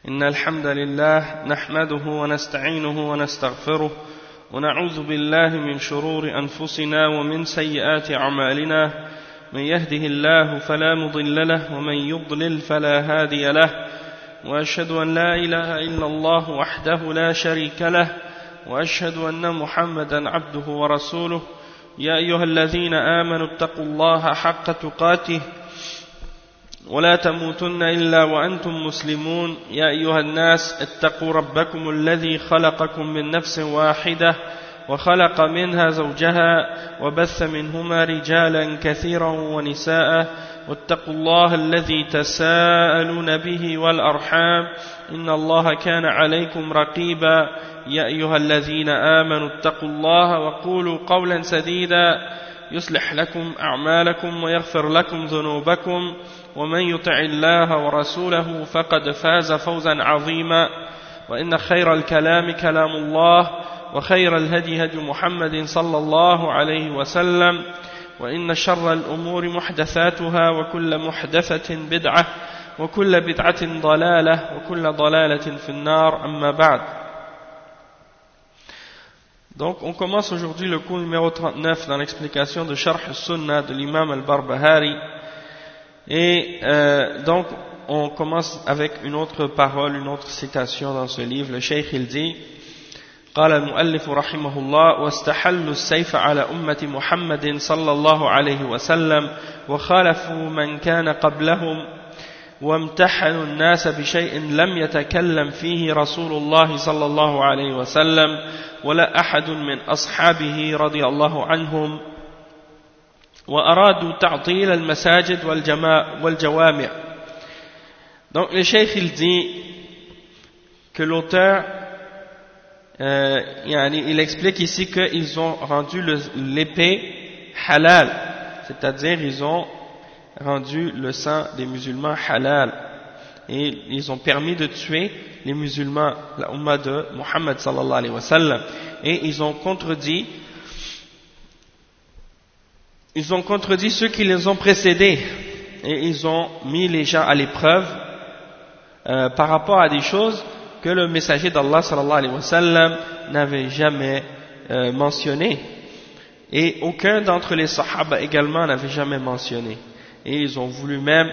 إن الحمد لله نحمده ونستعينه ونستغفره ونعوذ بالله من شرور أنفسنا ومن سيئات أعمالنا من يهده الله فلا مضل له ومن يضلل فلا هادي له وأشهد أن لا إله إلا الله وحده لا شريك له وأشهد أن محمدا عبده ورسوله يا أيها الذين آمنوا اتقوا الله حق تقاته ولا تموتن إلا وأنتم مسلمون يا أيها الناس اتقوا ربكم الذي خلقكم من نفس واحدة وخلق منها زوجها وبث منهما رجالا كثيرا ونساء واتقوا الله الذي تساءلون به والأرحام إن الله كان عليكم رقيبا يا أيها الذين آمنوا اتقوا الله وقولوا قولا سديدا يصلح لكم أعمالكم ويغفر لكم ذنوبكم ومن يطع الله ورسوله فقد فاز فوزا عظيما وإن خير الكلام كلام الله وخير الهدي هدي محمد صلى الله عليه وسلم وإن شر الأمور محدثاتها وكل محدثة بدعة وكل بدعة ضلالة وكل ضلالة في النار أما بعد. Donc on commence aujourd'hui le cours numéro 39 dans l'explication de Sharh al-Sunnah de l'imam al-Barbahari. Et donc on commence avec une autre parole, une autre citation dans ce livre. Le Cheikh il dit قال المؤلف رحمه الله واستحلوا السيف على أمة محمد صلى الله عليه وسلم وخالفوا من كان قبلهم وامتحنوا الناس بشيء لم يتكلم فيه رسول الله صلى الله عليه وسلم ولا أحد من أصحابه رضي الله عنهم وأرادوا تعطيل المساجد والجوامع. Donc le Cheikh il dit que l'auteur il explique ici qu'ils ont rendu l'épée halal, c'est-à-dire ils ont rendu le sang des musulmans halal et ils ont permis de tuer les musulmans, la Ummah de Muhammad sallallahu alayhi wa sallam, et ils ont contredit ceux qui les ont précédés et ils ont mis les gens à l'épreuve par rapport à des choses que le messager d'Allah sallallahu alayhi wa sallam n'avait jamais mentionné et aucun d'entre les sahaba également n'avait jamais mentionné. Et ils ont voulu même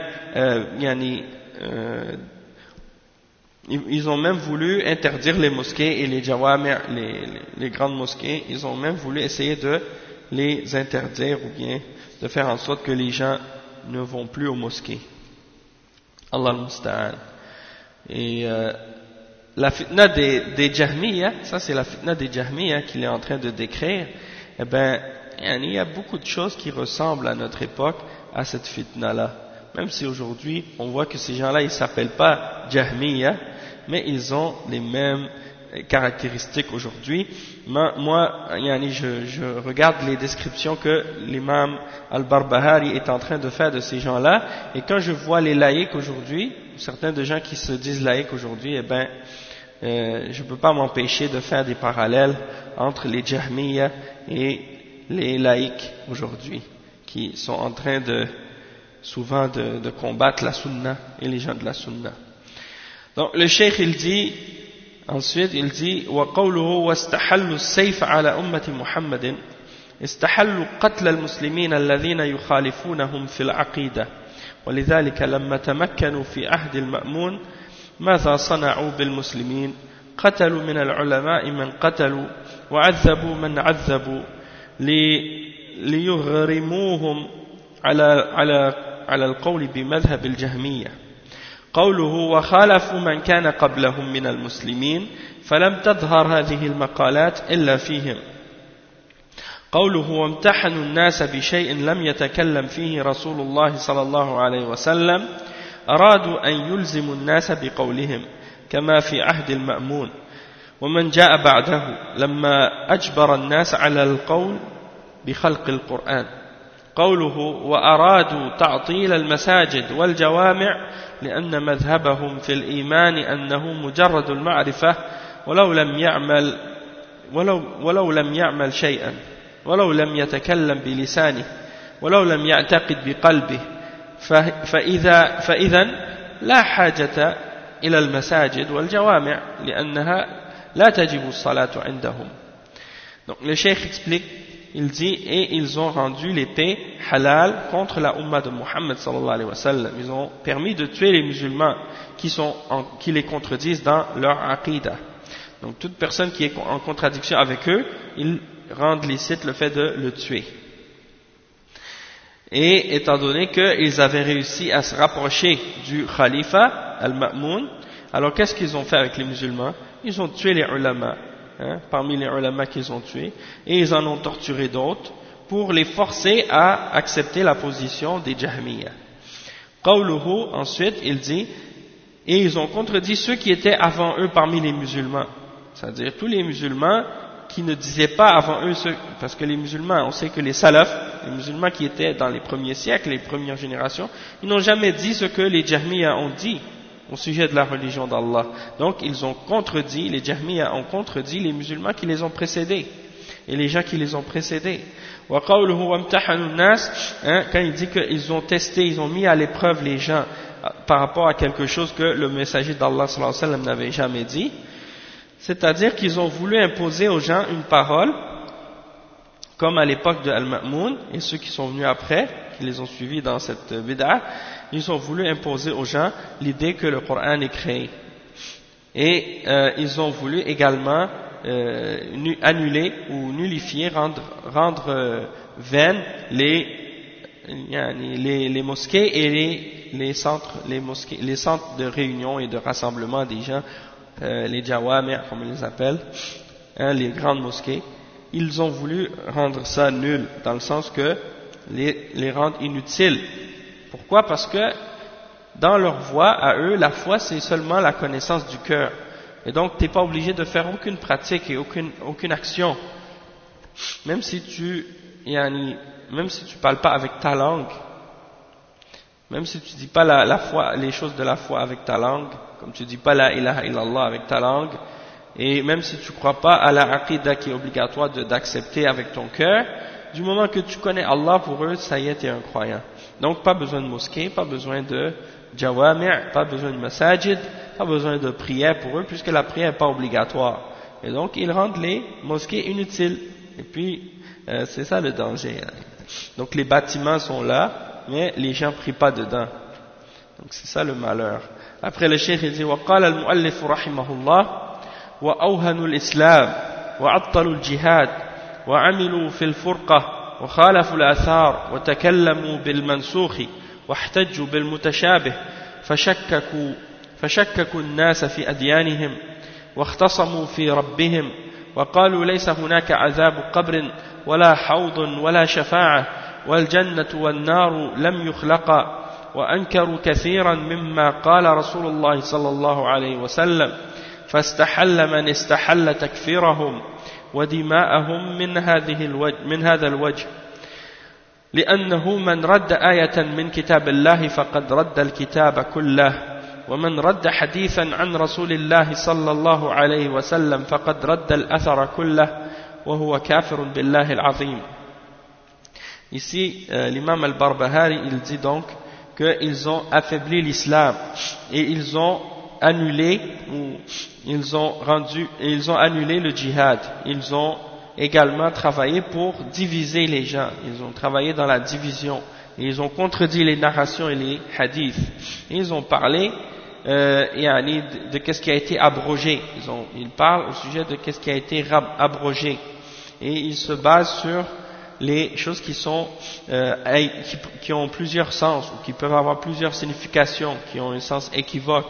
ils ont même voulu interdire les mosquées et les jawami', les grandes mosquées. Ils ont même voulu essayer de les interdire ou bien de faire en sorte que les gens ne vont plus aux mosquées. Allah al-Musta'an. Et la fitna des Jahmiya, ça c'est la fitna des Jahmiya qu'il est en train de décrire. Eh ben, il y a beaucoup de choses qui ressemblent à notre époque à cette fitna-là. Même si aujourd'hui, on voit que ces gens-là, ils s'appellent pas Jahmiya, mais ils ont les mêmes caractéristiques aujourd'hui. Moi, je regarde les descriptions que l'imam al-Barbahari est en train de faire de ces gens-là, et quand je vois les laïcs aujourd'hui, certains de gens qui se disent laïcs aujourd'hui, eh ben, je ne peux pas m'empêcher de faire des parallèles entre les Jahmiya et les laïcs aujourd'hui, qui sont en train souvent de combattre la sunna et les gens de la sunna. Donc le cheikh il dit ensuite وقوله واستحلوا السيف على أمة محمد استحلوا قتل المسلمين الذين يخالفونهم في العقيدة ولذلك لما تمكنوا في عهد المأمون ماذا صنعوا بالمسلمين قتلوا من العلماء من قتلوا وعذبوا من عذبوا ليغرموهم على القول بمذهب الجهمية. قوله وخالفوا من كان قبلهم من المسلمين فلم تظهر هذه المقالات إلا فيهم. قوله وامتحنوا الناس بشيء لم يتكلم فيه رسول الله صلى الله عليه وسلم أرادوا أن يلزموا الناس بقولهم كما في عهد المأمون ومن جاء بعده لما أجبر الناس على القول بخلق القرآن. قوله وأرادوا تعطيل المساجد والجوامع لأن مذهبهم في الإيمان أنه مجرد المعرفة ولو لم يعمل شيئا ولو لم يتكلم بلسانه ولو لم يعتقد بقلبه فإذا لا حاجة إلى المساجد والجوامع لأنها لا تجب الصلاة عندهم. Donc le cheikh explique, il dit, et ils ont rendu l'épée halal contre la Ummah de Muhammad sallallahu alayhi wa sallam. Ils ont permis de tuer les musulmans qui les contredisent dans leur aqidah. Donc toute personne qui est en contradiction avec eux, ils rendent licite le fait de le tuer. Et étant donné qu'ils avaient réussi à se rapprocher du khalifa al-Ma'moun, alors qu'est-ce qu'ils ont fait avec les musulmans? Ils ont tué les ulama, parmi les ulama qu'ils ont tués, et ils en ont torturé d'autres pour les forcer à accepter la position des Jahmiyyah. Qawluhu, ensuite, il dit, et ils ont contredit ceux qui étaient avant eux parmi les musulmans, c'est-à-dire tous les musulmans qui ne disaient pas avant eux, parce que les musulmans, on sait que les salafs, les musulmans qui étaient dans les premiers siècles, les premières générations, ils n'ont jamais dit ce que les Jahmiyyah ont dit au sujet de la religion d'Allah. Donc ils ont contredit, les Jahmiyyah ont contredit les musulmans qui les ont précédés et les gens qui les ont précédés. Wa qawluhu wamtahanu an-nas, quand il dit qu'ils ont testé, ils ont mis à l'épreuve les gens par rapport à quelque chose que le messager d'Allah sallallahu alayhi wa sallam n'avait jamais dit, c'est-à-dire qu'ils ont voulu imposer aux gens une parole, comme à l'époque de Al-Ma'moun et ceux qui sont venus après, qui les ont suivis dans cette bid'a, ils ont voulu imposer aux gens l'idée que le Coran est créé. Et ils ont voulu également annuler ou nullifier, rendre vaines les mosquées et les centres de réunion et de rassemblement des gens, les jawami' comme ils les appellent, les grandes mosquées. Ils ont voulu rendre ça nul, dans le sens que les rendre inutiles. Pourquoi? Parce que dans leur voie, à eux, la foi c'est seulement la connaissance du cœur. Et donc tu n'es pas obligé de faire aucune pratique et aucune action. Même si tu parles pas avec ta langue, même si tu dis pas la foi, les choses de la foi avec ta langue, comme tu dis pas la ilaha illallah avec ta langue, et même si tu crois pas à la aqidah qui est obligatoire d'accepter avec ton cœur, du moment que tu connais Allah, pour eux, ça y est, tu es un croyant. Donc pas besoin de mosquée, pas besoin de jawami', pas besoin de masajid, pas besoin de prière pour eux, puisque la prière n'est pas obligatoire. Et donc ils rendent les mosquées inutiles. Et puis c'est ça le danger. Donc les bâtiments sont là, mais les gens prient pas dedans. Donc c'est ça le malheur. Après le cheikh il dit وقال المؤلف رحمه الله وأوهنوا الإسلام وعطلوا الجهاد وعملوا في الفرقة وخالفوا الآثار وتكلموا بالمنسوخ واحتجوا بالمتشابه فشككوا الناس في أديانهم واختصموا في ربهم وقالوا ليس هناك عذاب قبر ولا حوض ولا شفاعة والجنة والنار لم يخلقا وأنكروا كثيرا مما قال رسول الله صلى الله عليه وسلم فاستحل من استحل تكفيرهم ودماءهم من هذا الوجه لأنه من رد آية من كتاب الله فقد رد الكتاب كله ومن رد حديثا عن رسول الله صلى الله عليه وسلم فقد رد الأثر كله وهو كافر بالله العظيم. Ici, l'imam al-Barbahari, il dit donc qu'ils ont affaibli l'islam et ils ont annulé ils ont annulé le djihad. Ils ont également travaillé pour diviser les gens. Ils ont travaillé dans la division. Et ils ont contredit les narrations et les hadiths. Et ils ont parlé de qu'est-ce qui a été abrogé. Ils parlent au sujet de qu'est-ce qui a été abrogé. Et ils se basent sur les choses qui ont plusieurs sens ou qui peuvent avoir plusieurs significations, qui ont un sens équivoque.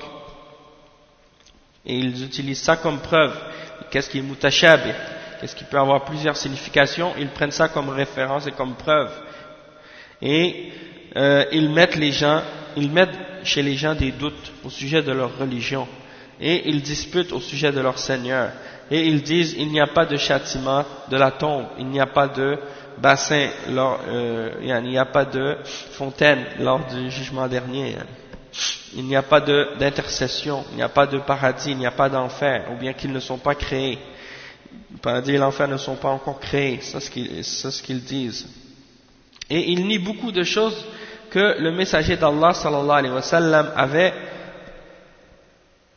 Et ils utilisent ça comme preuve. Qu'est-ce qui est mutashabih, qu'est-ce qui peut avoir plusieurs significations, ils prennent ça comme référence et comme preuve. Et ils mettent chez les gens des doutes au sujet de leur religion. Et ils disputent au sujet de leur Seigneur. Et ils disent il n'y a pas de châtiment de la tombe, il n'y a pas de bassin, il n'y a pas de fontaine lors du jugement dernier. Il n'y a pas d'intercession, il n'y a pas de paradis, il n'y a pas d'enfer, ou bien qu'ils ne sont pas créés. Le paradis et l'enfer ne sont pas encore créés, c'est ce qu'ils disent. Et ils nient beaucoup de choses que le messager d'Allah sallallahu alayhi wa sallam avait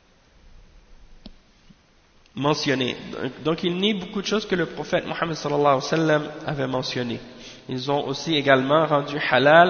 mentionné. Donc il nie beaucoup de choses que le prophète Mohammed sallallahu alayhi wa sallam avait mentionnées. Ils ont aussi également rendu halal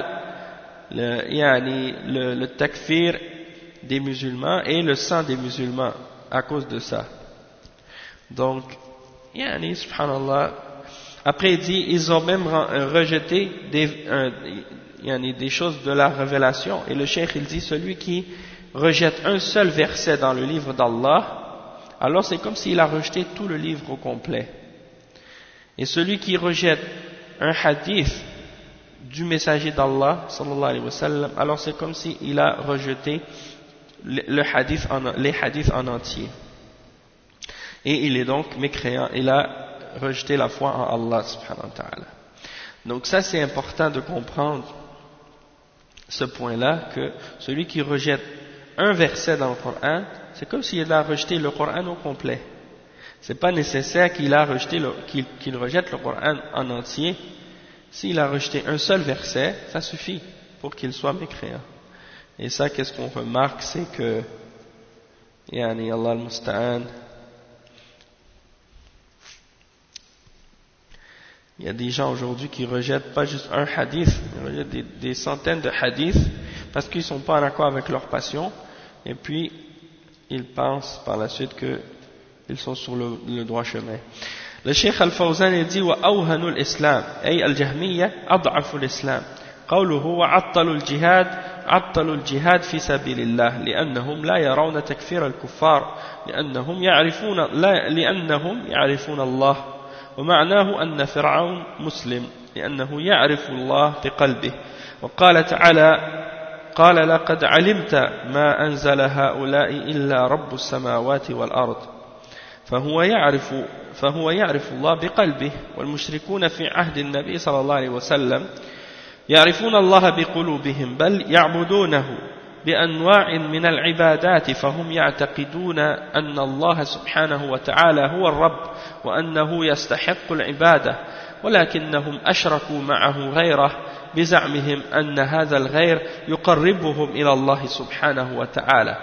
le takfir des musulmans et le sang des musulmans à cause de ça. Donc, subhanallah. Après il dit, ils ont même rejeté des choses de la révélation. Et le cheikh il dit, celui qui rejette un seul verset dans le livre d'Allah, alors c'est comme s'il a rejeté tout le livre au complet. Et celui qui rejette un hadith du messager d'Allah, sallallahu alayhi wa sallam, alors c'est comme s'il a rejeté les hadiths en entier. Et il est donc mécréant, il a rejeté la foi en Allah, subhanahu wa ta'ala. Donc ça c'est important de comprendre ce point-là, que celui qui rejette un verset dans le Coran, c'est comme s'il a rejeté le Coran au complet. C'est pas nécessaire qu'il rejette le Coran en entier. S'il a rejeté un seul verset, ça suffit pour qu'il soit mécréant. Et ça, qu'est-ce qu'on remarque, c'est que, Allah al-Musta'an, il y a des gens aujourd'hui qui rejettent pas juste un hadith, ils rejettent des centaines de hadiths parce qu'ils sont pas en accord avec leur passion, et puis ils pensent par la suite qu'ils sont sur le droit chemin. Le Cheikh Al-Fawzan dit وأوهن الإسلام أي الجهمية أضعف الإسلام قوله وعطلوا الجهاد في سبيل الله لأنهم لا يرون تكفير الكفار لأنهم يعرفون الله ومعناه أن فرعون مسلم لأنه يعرف الله بقلبه وقال تعالى قال لقد علمت ما أنزل هؤلاء إلا رب السماوات والأرض فهو يعرف الله بقلبه والمشركون في عهد النبي صلى الله عليه وسلم يعرفون الله بقلوبهم بل يعبدونه بأنواع من العبادات فهم يعتقدون أن الله سبحانه وتعالى هو الرب وأنه يستحق العبادة ولكنهم أشركوا معه غيره بزعمهم أن هذا الغير يقربهم إلى الله سبحانه وتعالى.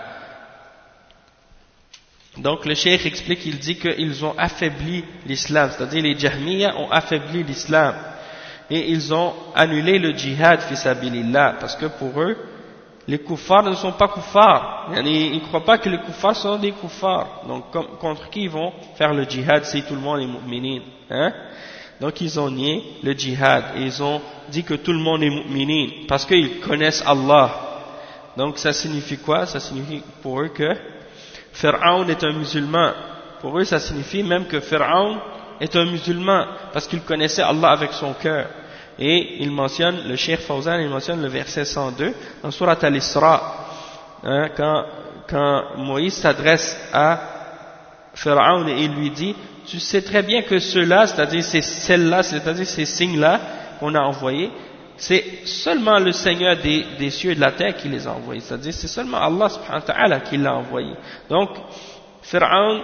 Donc le cheikh explique, il dit qu'ils ont affaibli l'islam, c'est-à-dire les Jahmiyyah ont affaibli l'islam et ils ont annulé le djihad fi sabilillah parce que pour eux les kuffars ne sont pas kuffars, ils ne croient pas que les kuffars sont des kuffars, donc contre qui ils vont faire le djihad si tout le monde est mu'minin, Donc ils ont nié le djihad et ils ont dit que tout le monde est mu'minin parce qu'ils connaissent Allah. Donc ça signifie quoi? Ça signifie pour eux que Pharaon est un musulman. Pour eux, ça signifie même que Pharaon est un musulman parce qu'il connaissait Allah avec son cœur. Et il mentionne, le Cheikh Fawzan, il mentionne le verset 102 dans Surat Al-Isra, quand Moïse s'adresse à Pharaon et il lui dit, tu sais très bien que ceux-là, c'est-à-dire ces signes-là qu'on a envoyés, c'est seulement le Seigneur des cieux et de la terre qui les a envoyés, c'est-à-dire c'est seulement Allah subhanahu wa ta'ala qui l'a envoyé. Donc Pharaon,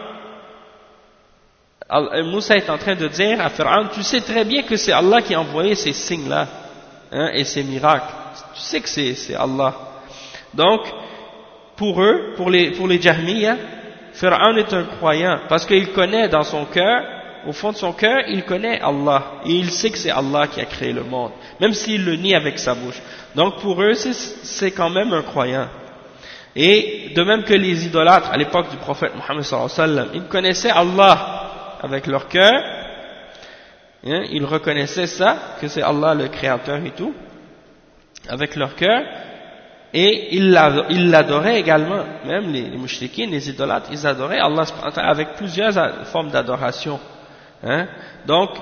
Moussa est en train de dire à Pharaon, tu sais très bien que c'est Allah qui a envoyé ces signes-là et ces miracles, tu sais que c'est Allah. Donc pour eux, pour les Jahmiyyah, Pharaon est un croyant parce qu'il connaît dans son cœur, au fond de son cœur, il connaît Allah et il sait que c'est Allah qui a créé le monde, même s'il le nie avec sa bouche. Donc pour eux, c'est quand même un croyant. Et de même que les idolâtres à l'époque du prophète Mohammed sallallahu alayhi wa sallam, ils connaissaient Allah avec leur cœur, ils reconnaissaient ça, que c'est Allah le créateur et tout, avec leur cœur, et ils l'adoraient également. Même les mouchriquins, les idolâtres, ils adoraient Allah avec plusieurs formes d'adoration. Donc,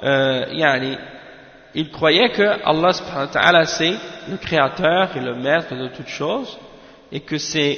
ils croyaient que Allah subhanahu wa ta'ala c'est le créateur et le maître de toutes choses et que c'est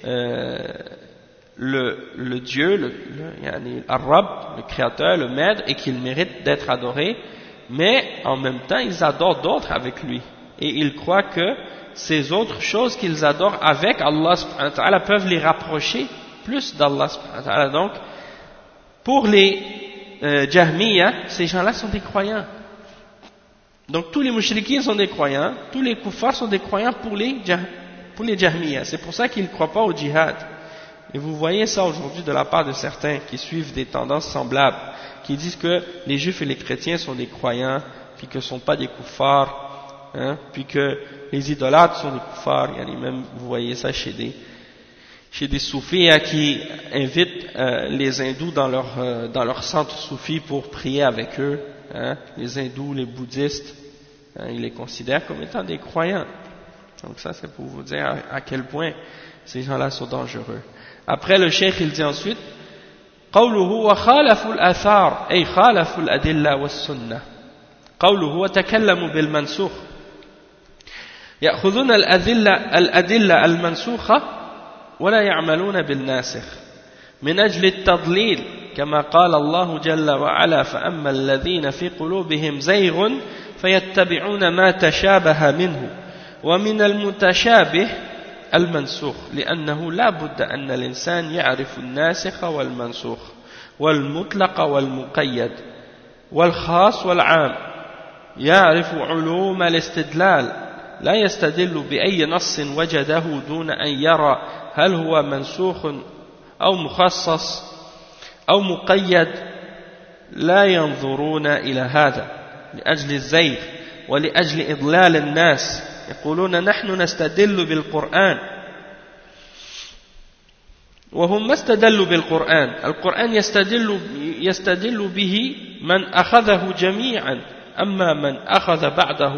le Dieu, Ar-Rabb, le créateur, le maître et qu'il mérite d'être adoré, mais en même temps ils adorent d'autres avec lui et ils croient que ces autres choses qu'ils adorent avec Allah subhanahu wa ta'ala peuvent les rapprocher plus d'Allah subhanahu wa ta'ala. Donc, pour les Jahmiyyah, ces gens-là sont des croyants. Donc tous les mouchriquins sont des croyants, tous les kuffars sont des croyants pour les Jahmiyyah. C'est pour ça qu'ils ne croient pas au djihad. Et vous voyez ça aujourd'hui de la part de certains qui suivent des tendances semblables, qui disent que les juifs et les chrétiens sont des croyants, puis que ne sont pas des koufars, hein, puis que les idolâtres sont des koufars. Il y a même, vous voyez ça chez des soufis hein, qui invitent les hindous dans leur centre soufi pour prier avec eux. Hein, les hindous, les bouddhistes, hein, ils les considèrent comme étant des croyants. Donc ça c'est pour vous dire à quel point ces gens-là sont dangereux. Après le cheikh il dit ensuite قوله وخالفوا الآثار أي خالفوا الأدلة والسنة قوله وتكلموا بالمنسوخ يأخذون الأدلة المنسوخة ولا يعملون بالناسخ من أجل التضليل كما قال الله جل وعلا فأما الذين في قلوبهم زيغ فيتبعون ما تشابه منه ومن المتشابه المنسوخ لأنه لا بد أن الإنسان يعرف الناسخ والمنسوخ والمطلق والمقيد والخاص والعام يعرف علوم الاستدلال لا يستدل بأي نص وجده دون أن يرى هل هو منسوخ أو مخصص أو مقيد لا ينظرون إلى هذا لأجل الزيغ ولأجل إضلال الناس يقولون نحن نستدل بالقرآن وهم ما استدلوا بالقرآن القرآن يستدل به من أخذه جميعا أما من أخذ بعده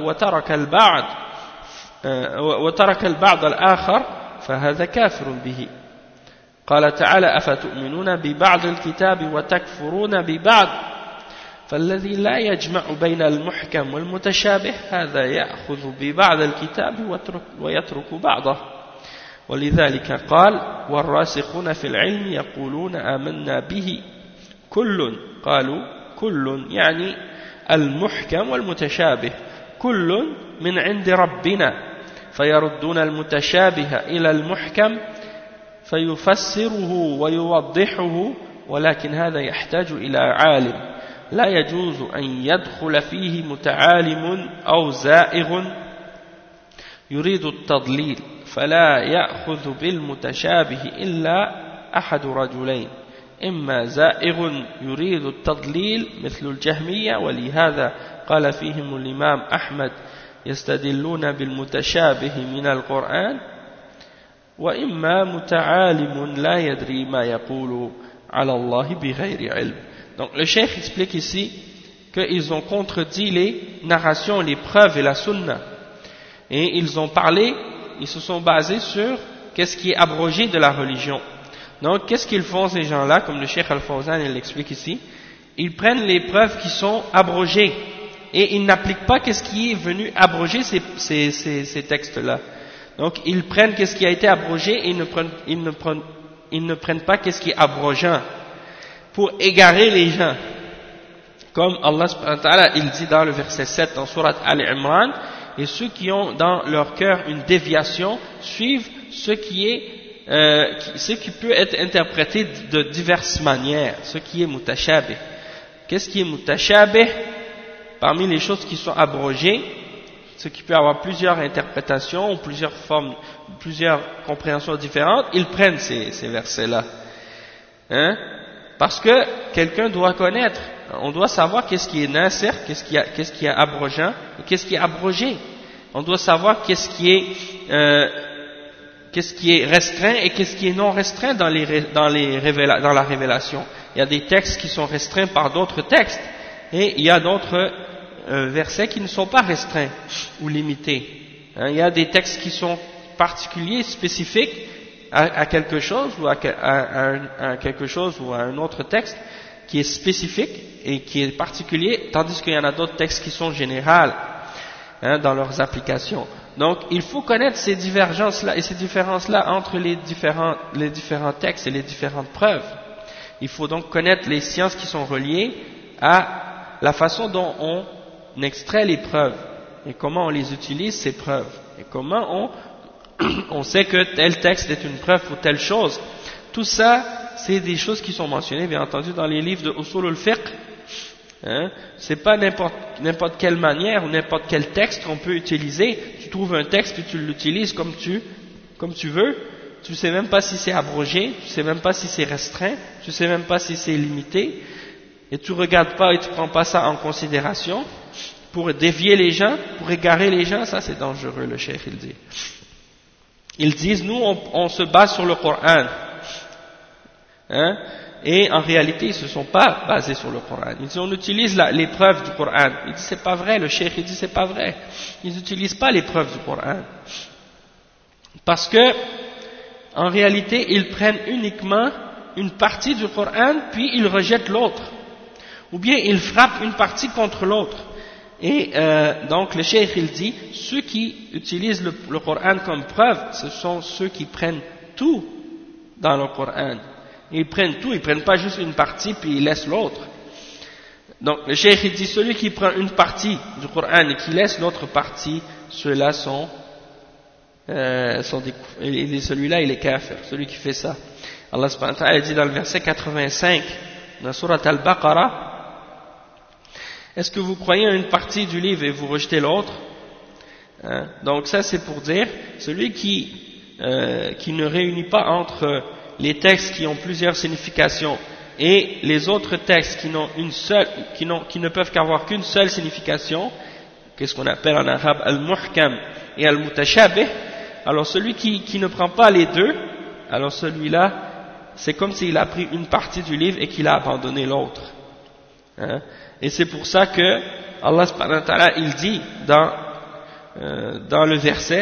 وترك البعض الآخر فهذا كافر به قال تعالى أفتؤمنون ببعض الكتاب وتكفرون ببعض فالذي لا يجمع بين المحكم والمتشابه هذا يأخذ ببعض الكتاب ويترك بعضه ولذلك قال والراسخون في العلم يقولون آمنا به كل قالوا كل يعني المحكم والمتشابه كل من عند ربنا فيردون المتشابه إلى المحكم فيفسره ويوضحه ولكن هذا يحتاج إلى عالم لا يجوز أن يدخل فيه متعالم أو زائغ يريد التضليل فلا يأخذ بالمتشابه إلا أحد رجلين إما زائغ يريد التضليل مثل الجهمية ولهذا قال فيهم الإمام أحمد يستدلون بالمتشابه من القرآن وإما متعالم لا يدري ما يقول على الله بغير علم. Donc le cheikh explique ici qu'ils ont contredit les narrations, les preuves et la sunna. Et ils ont parlé, ils se sont basés sur qu'est-ce qui est abrogé de la religion. Donc qu'est-ce qu'ils font ces gens-là, comme le cheikh Al-Fawzan l'explique ici, ils prennent les preuves qui sont abrogées et ils n'appliquent pas qu'est-ce qui est venu abroger ces textes-là. Donc ils prennent qu'est-ce qui a été abrogé et ils ne prennent pas qu'est-ce qui est abrogeant pour égarer les gens. Comme Allah subhanahu wa ta'ala, il dit dans le verset 7 dans Surat Al-Imran, et ceux qui ont dans leur cœur une déviation suivent ce qui peut être interprété de diverses manières, ce qui est mutashabih. Qu'est-ce qui est mutashabih? Parmi les choses qui sont abrogées, ce qui peut avoir plusieurs interprétations, ou plusieurs formes, plusieurs compréhensions différentes, ils prennent ces versets-là. Hein? Parce que quelqu'un doit connaître, on doit savoir qu'est-ce qui est nasir, qu'est-ce qui est abrogeant, et qu'est-ce qui est abrogé. On doit savoir qu'est-ce qui est restreint et qu'est-ce qui est non restreint dans la révélation. Il y a des textes qui sont restreints par d'autres textes, et il y a d'autres versets qui ne sont pas restreints ou limités. Hein, il y a des textes qui sont particuliers, spécifiques à quelque chose ou à quelque chose ou à un autre texte qui est spécifique et qui est particulier, tandis qu'il y en a d'autres textes qui sont généraux dans leurs applications. Donc il faut connaître ces divergences-là et ces différences-là entre les différents textes et les différentes preuves. Il faut donc connaître les sciences qui sont reliées à la façon dont on extrait les preuves et comment on les utilise ces preuves et comment on sait que tel texte est une preuve pour telle chose. Tout ça, c'est des choses qui sont mentionnées, bien entendu, dans les livres de Usul al-Fiqh. Hein? C'est pas n'importe quelle manière ou n'importe quel texte qu'on peut utiliser. Tu trouves un texte et tu l'utilises comme tu veux. tu sais même pas si c'est abrogé, tu sais même pas si c'est restreint, tu sais même pas si c'est limité, et tu regardes pas et tu prends pas ça en considération, pour dévier les gens, pour égarer les gens, ça c'est dangereux, le cheikh il dit. Ils disent, nous on se base sur le Coran, hein, et en réalité ils se sont pas basés sur le Coran. Ils disent, on utilise les preuves du Coran. Il dit, c'est pas vrai, le cheikh il dit, c'est pas vrai. Ils n'utilisent pas les preuves du Coran. Parce que, en réalité, ils prennent uniquement une partie du Coran, puis ils rejettent l'autre. Ou bien ils frappent une partie contre l'autre. Et donc le cheikh il dit, ceux qui utilisent le Coran comme preuve, ce sont ceux qui prennent tout dans le Coran. Ils prennent tout, ils prennent pas juste une partie puis ils laissent l'autre. Donc le cheikh il dit, celui qui prend une partie du Coran et qui laisse l'autre partie, ceux-là sont celui-là il est kafir, celui qui fait ça. Allah subhanahu wa ta'ala dit dans le verset 85 dans Surat Al-Baqarah, est-ce que vous croyez à une partie du livre et vous rejetez l'autre? Donc ça c'est pour dire, celui qui ne réunit pas entre les textes qui ont plusieurs significations et les autres textes qui ne peuvent qu'avoir qu'une seule signification, qu'est-ce qu'on appelle en arabe al-muhkam et al-mutashabih, alors celui qui ne prend pas les deux, alors celui-là c'est comme s'il a pris une partie du livre et qu'il a abandonné l'autre. Et c'est pour ça que Allah subhanahu wa ta'ala il dit dans le verset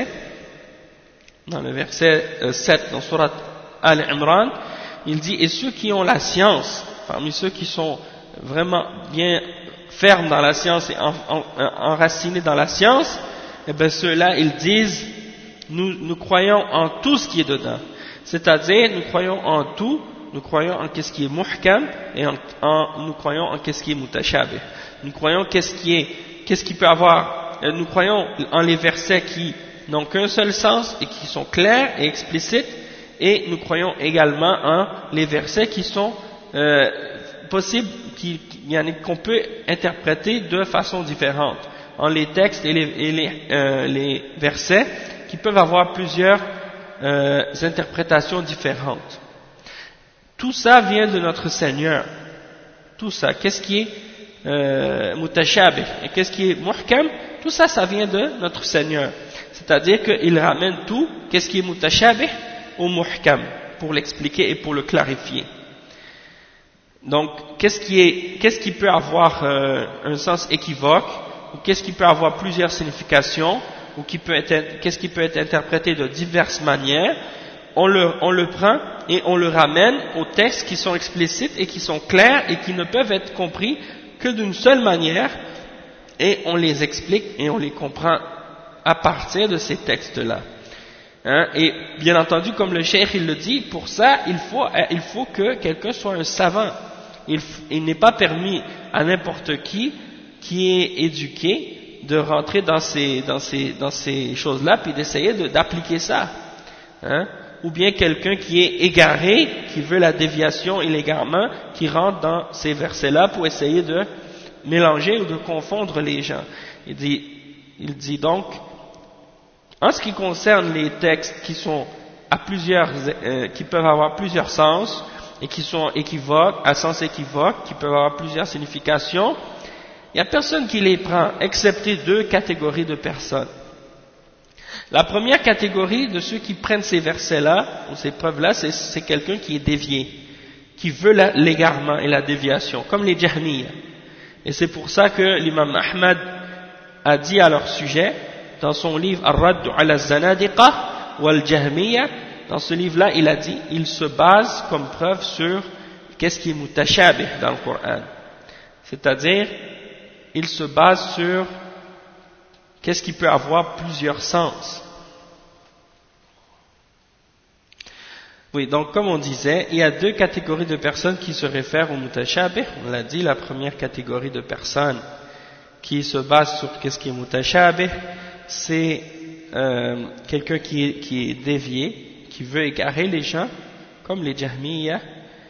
7 dans Surat Al-Imran, il dit, et ceux qui ont la science, parmi ceux qui sont vraiment bien fermes dans la science et enracinés dans la science, eh bien ceux-là ils disent, nous croyons en tout ce qui est dedans, c'est-à-dire nous croyons en tout. Nous croyons en qu'est-ce qui est muhkam et nous croyons en qu'est-ce qui est mutashabih. Nous croyons qu'est-ce qui peut avoir, nous croyons en les versets qui n'ont qu'un seul sens et qui sont clairs et explicites, et nous croyons également en les versets qui sont possibles, qu'on peut interpréter de façon différente, en les textes et les versets qui peuvent avoir plusieurs interprétations différentes. Tout ça vient de notre Seigneur. Tout ça, qu'est-ce qui est mutashabih et qu'est-ce qui est muhkam, tout ça, ça vient de notre Seigneur. C'est-à-dire qu'il ramène tout, qu'est-ce qui est mutashabih au muhkam, pour l'expliquer et pour le clarifier. Donc, qu'est-ce qui peut avoir un sens équivoque, ou qu'est-ce qui peut avoir plusieurs significations, ou qu'est-ce qui peut être interprété de diverses manières, on le prend et on le ramène aux textes qui sont explicites et qui sont clairs et qui ne peuvent être compris que d'une seule manière, et on les explique et on les comprend à partir de ces textes-là. Et bien entendu, comme le cheikh il le dit, pour ça il faut que quelqu'un soit un savant. Il n'est pas permis à n'importe qui est éduqué de rentrer dans ces choses-là puis d'essayer d'appliquer ça. Ou bien quelqu'un qui est égaré, qui veut la déviation et l'égarement, qui rentre dans ces versets-là pour essayer de mélanger ou de confondre les gens. Il dit donc, en ce qui concerne les textes qui sont qui peuvent avoir plusieurs sens et qui sont équivoques, à sens équivoque, qui peuvent avoir plusieurs significations, il n'y a personne qui les prend, excepté deux catégories de personnes. La première catégorie de ceux qui prennent ces versets-là, ou ces preuves-là, c'est quelqu'un qui est dévié, qui veut l'égarement et la déviation, comme les Jahmiyyah. Et c'est pour ça que l'imam Ahmad a dit à leur sujet, dans son livre Ar-Radd ala al-Zanadiqa wal-Jahmiyyah, dans ce livre-là, il a dit, il se base comme preuve sur qu'est-ce qui est mutashabih dans le Coran. C'est-à-dire, il se base sur qu'est-ce qui peut avoir plusieurs sens. Oui, donc comme on disait, il y a deux catégories de personnes qui se réfèrent au mutashabih. On l'a dit, la première catégorie de personnes qui se base sur qu'est-ce qui est mutashabih, c'est quelqu'un qui est dévié, qui veut égarer les gens, comme les Jahmiyyah.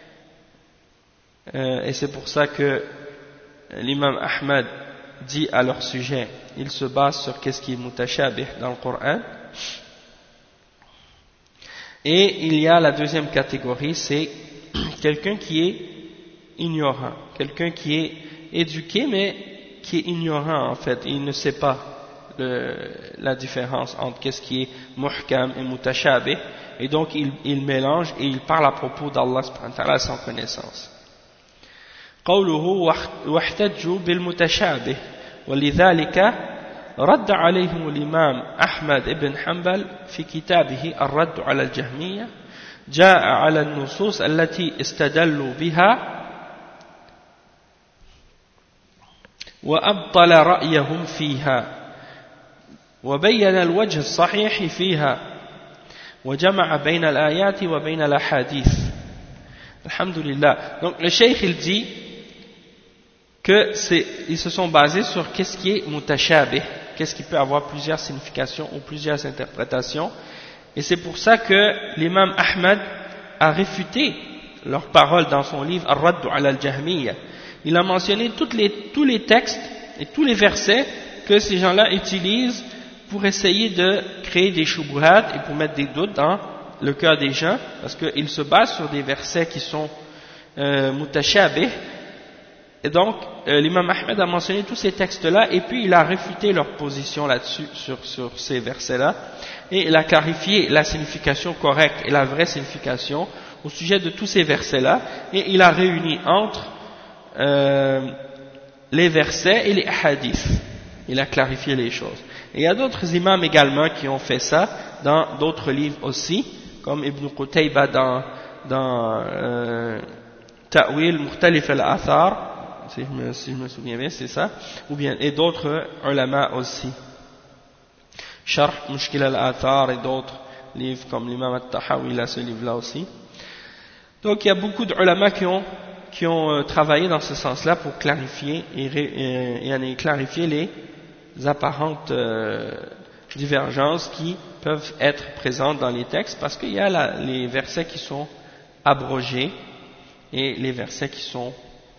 Et c'est pour ça que l'imam Ahmad dit à leur sujet, il se base sur qu'est-ce qui est mutashabih dans le Coran. Et il y a la deuxième catégorie, c'est quelqu'un qui est ignorant, quelqu'un qui est éduqué mais qui est ignorant en fait, il ne sait pas la différence entre qu'est-ce qui est muhkam et mutashabih, et donc il mélange et il parle à propos d'Allah subhanahu wa ta'ala sans connaissance. قوله واحتجوا بالمتشابه ولذلك رد عليهم الإمام أحمد بن حنبل في كتابه الرد على الجهمية جاء على النصوص التي استدلوا بها وأبطل رأيهم فيها وبين الوجه الصحيح فيها وجمع بين الآيات وبين الأحاديث. Alhamdulillah. Donc le cheikh il dit que ils se sont basés sur qu'est-ce qui est mutashabih, qu'est-ce qui peut avoir plusieurs significations ou plusieurs interprétations, et c'est pour ça que l'imam Ahmad a réfuté leurs paroles dans son livre Ar-Radd ala al-Jahmiyya. Il a mentionné tous les textes et tous les versets que ces gens-là utilisent pour essayer de créer des shubuhat et pour mettre des doutes dans le cœur des gens, parce qu'ils se basent sur des versets qui sont mutashabih. Et donc l'imam Ahmed a mentionné tous ces textes-là et puis il a réfuté leur position là-dessus, sur ces versets-là, et il a clarifié la signification correcte et la vraie signification au sujet de tous ces versets-là, et il a réuni entre les versets et les hadiths. Il a clarifié les choses. Et il y a d'autres imams également qui ont fait ça dans d'autres livres aussi, comme Ibn Qutayba dans Ta'wil Mukhtalif al-Athar, si je me souviens bien, c'est ça, ou bien, et d'autres ulama aussi. Sharh Mushkil al-Athar et d'autres livres comme l'imam al-Tahawi, il a ce livre-là aussi. Donc il y a beaucoup d'ulama qui ont travaillé dans ce sens-là pour clarifier et clarifier les apparentes divergences qui peuvent être présentes dans les textes, parce qu'il y a les versets qui sont abrogés et les versets qui sont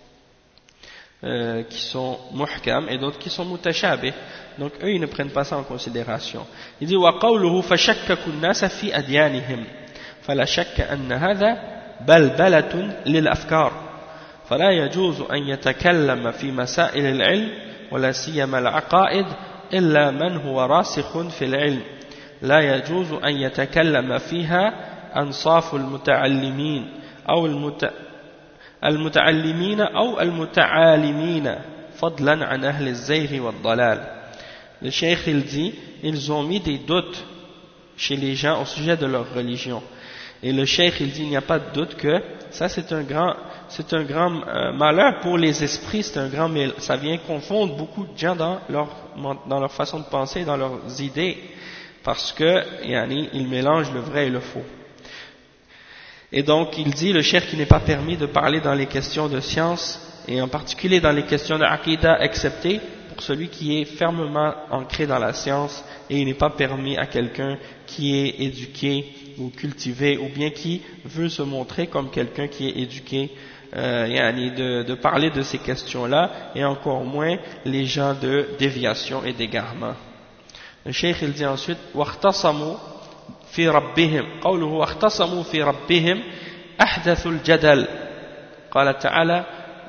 muhkam et d'autres qui sont mutashabih. Donc eux ils ne prennent pas ça en considération. Il dit وقوله فشككوا الناس في أديانهم فلا شك أن هذا بلبلة للأفكار فلا يجوز أن يتكلم في مسائل العلم ولا سيما العقائد إلا من هو راسخ في العلم لا يجوز أن يتكلم فيها أنصاف المتعلمين أو المتعلمين أو المتعالمين فضلا عن أهل الزيغ والضلال. Le cheikh il dit, ils ont mis des doutes chez les gens au sujet de leur religion. Et le cheikh il dit, il n'y a pas de doute que ça c'est un grand malheur pour les esprits, ça vient confondre beaucoup de gens dans leur façon de penser, dans leurs idées, parce que ils mélangent le vrai et le faux. Et donc il dit, le cheikh, qu'il n'est pas permis de parler dans les questions de science, et en particulier dans les questions de aqida, excepté pour celui qui est fermement ancré dans la science, et il n'est pas permis à quelqu'un qui est éduqué ou cultivé, ou bien qui veut se montrer comme quelqu'un qui est éduqué, de parler de ces questions-là, et encore moins les gens de déviation et d'égarement. Le cheikh il dit ensuite واختصموا في ربهم قوله واختصموا في ربهم أحدث الجدل قال تعالى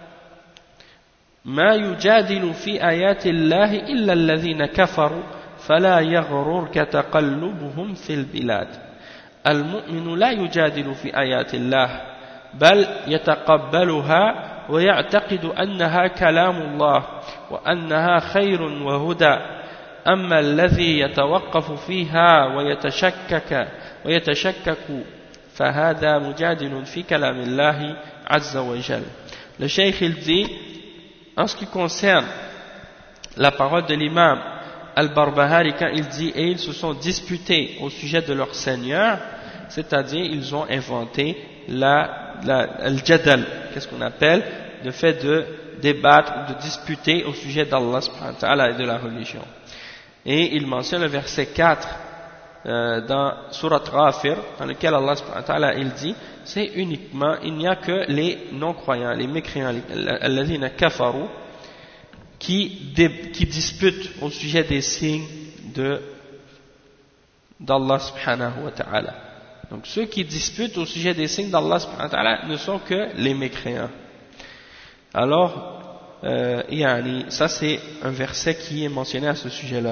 ما يجادل في آيات الله إلا الذين كفروا فلا يغررك تقلبهم في البلاد المؤمن لا يجادل في آيات الله بل يتقبلها ويعتقد أنها كلام الله وأنها خير وهدى أما الذي يتوقف فيها ويتشكك فهذا مجادل في كلام الله عز وجل. Le cheikh il dit, en ce qui concerne la parole de l'imam Al-Barbahari, quand il dit et ils se sont disputés au sujet de leur Seigneur, c'est-à-dire ils ont inventé al-jadal, qu'est-ce qu'on appelle le fait de débattre ou de disputer au sujet d'Allah subhanahu wa ta'ala et de la religion. Et il mentionne le verset 4 dans Surat Ghafir, dans lequel Allah subhanahu wa ta'ala il dit, c'est uniquement, il n'y a que les non-croyants, les mécréants, alladhina kafaru, qui disputent au sujet des signes d'Allah subhanahu wa ta'ala. Donc ceux qui disputent au sujet des signes d'Allah subhanahu wa ta'ala ne sont que les mécréants. Alors, ça c'est un verset qui est mentionné à ce sujet-là.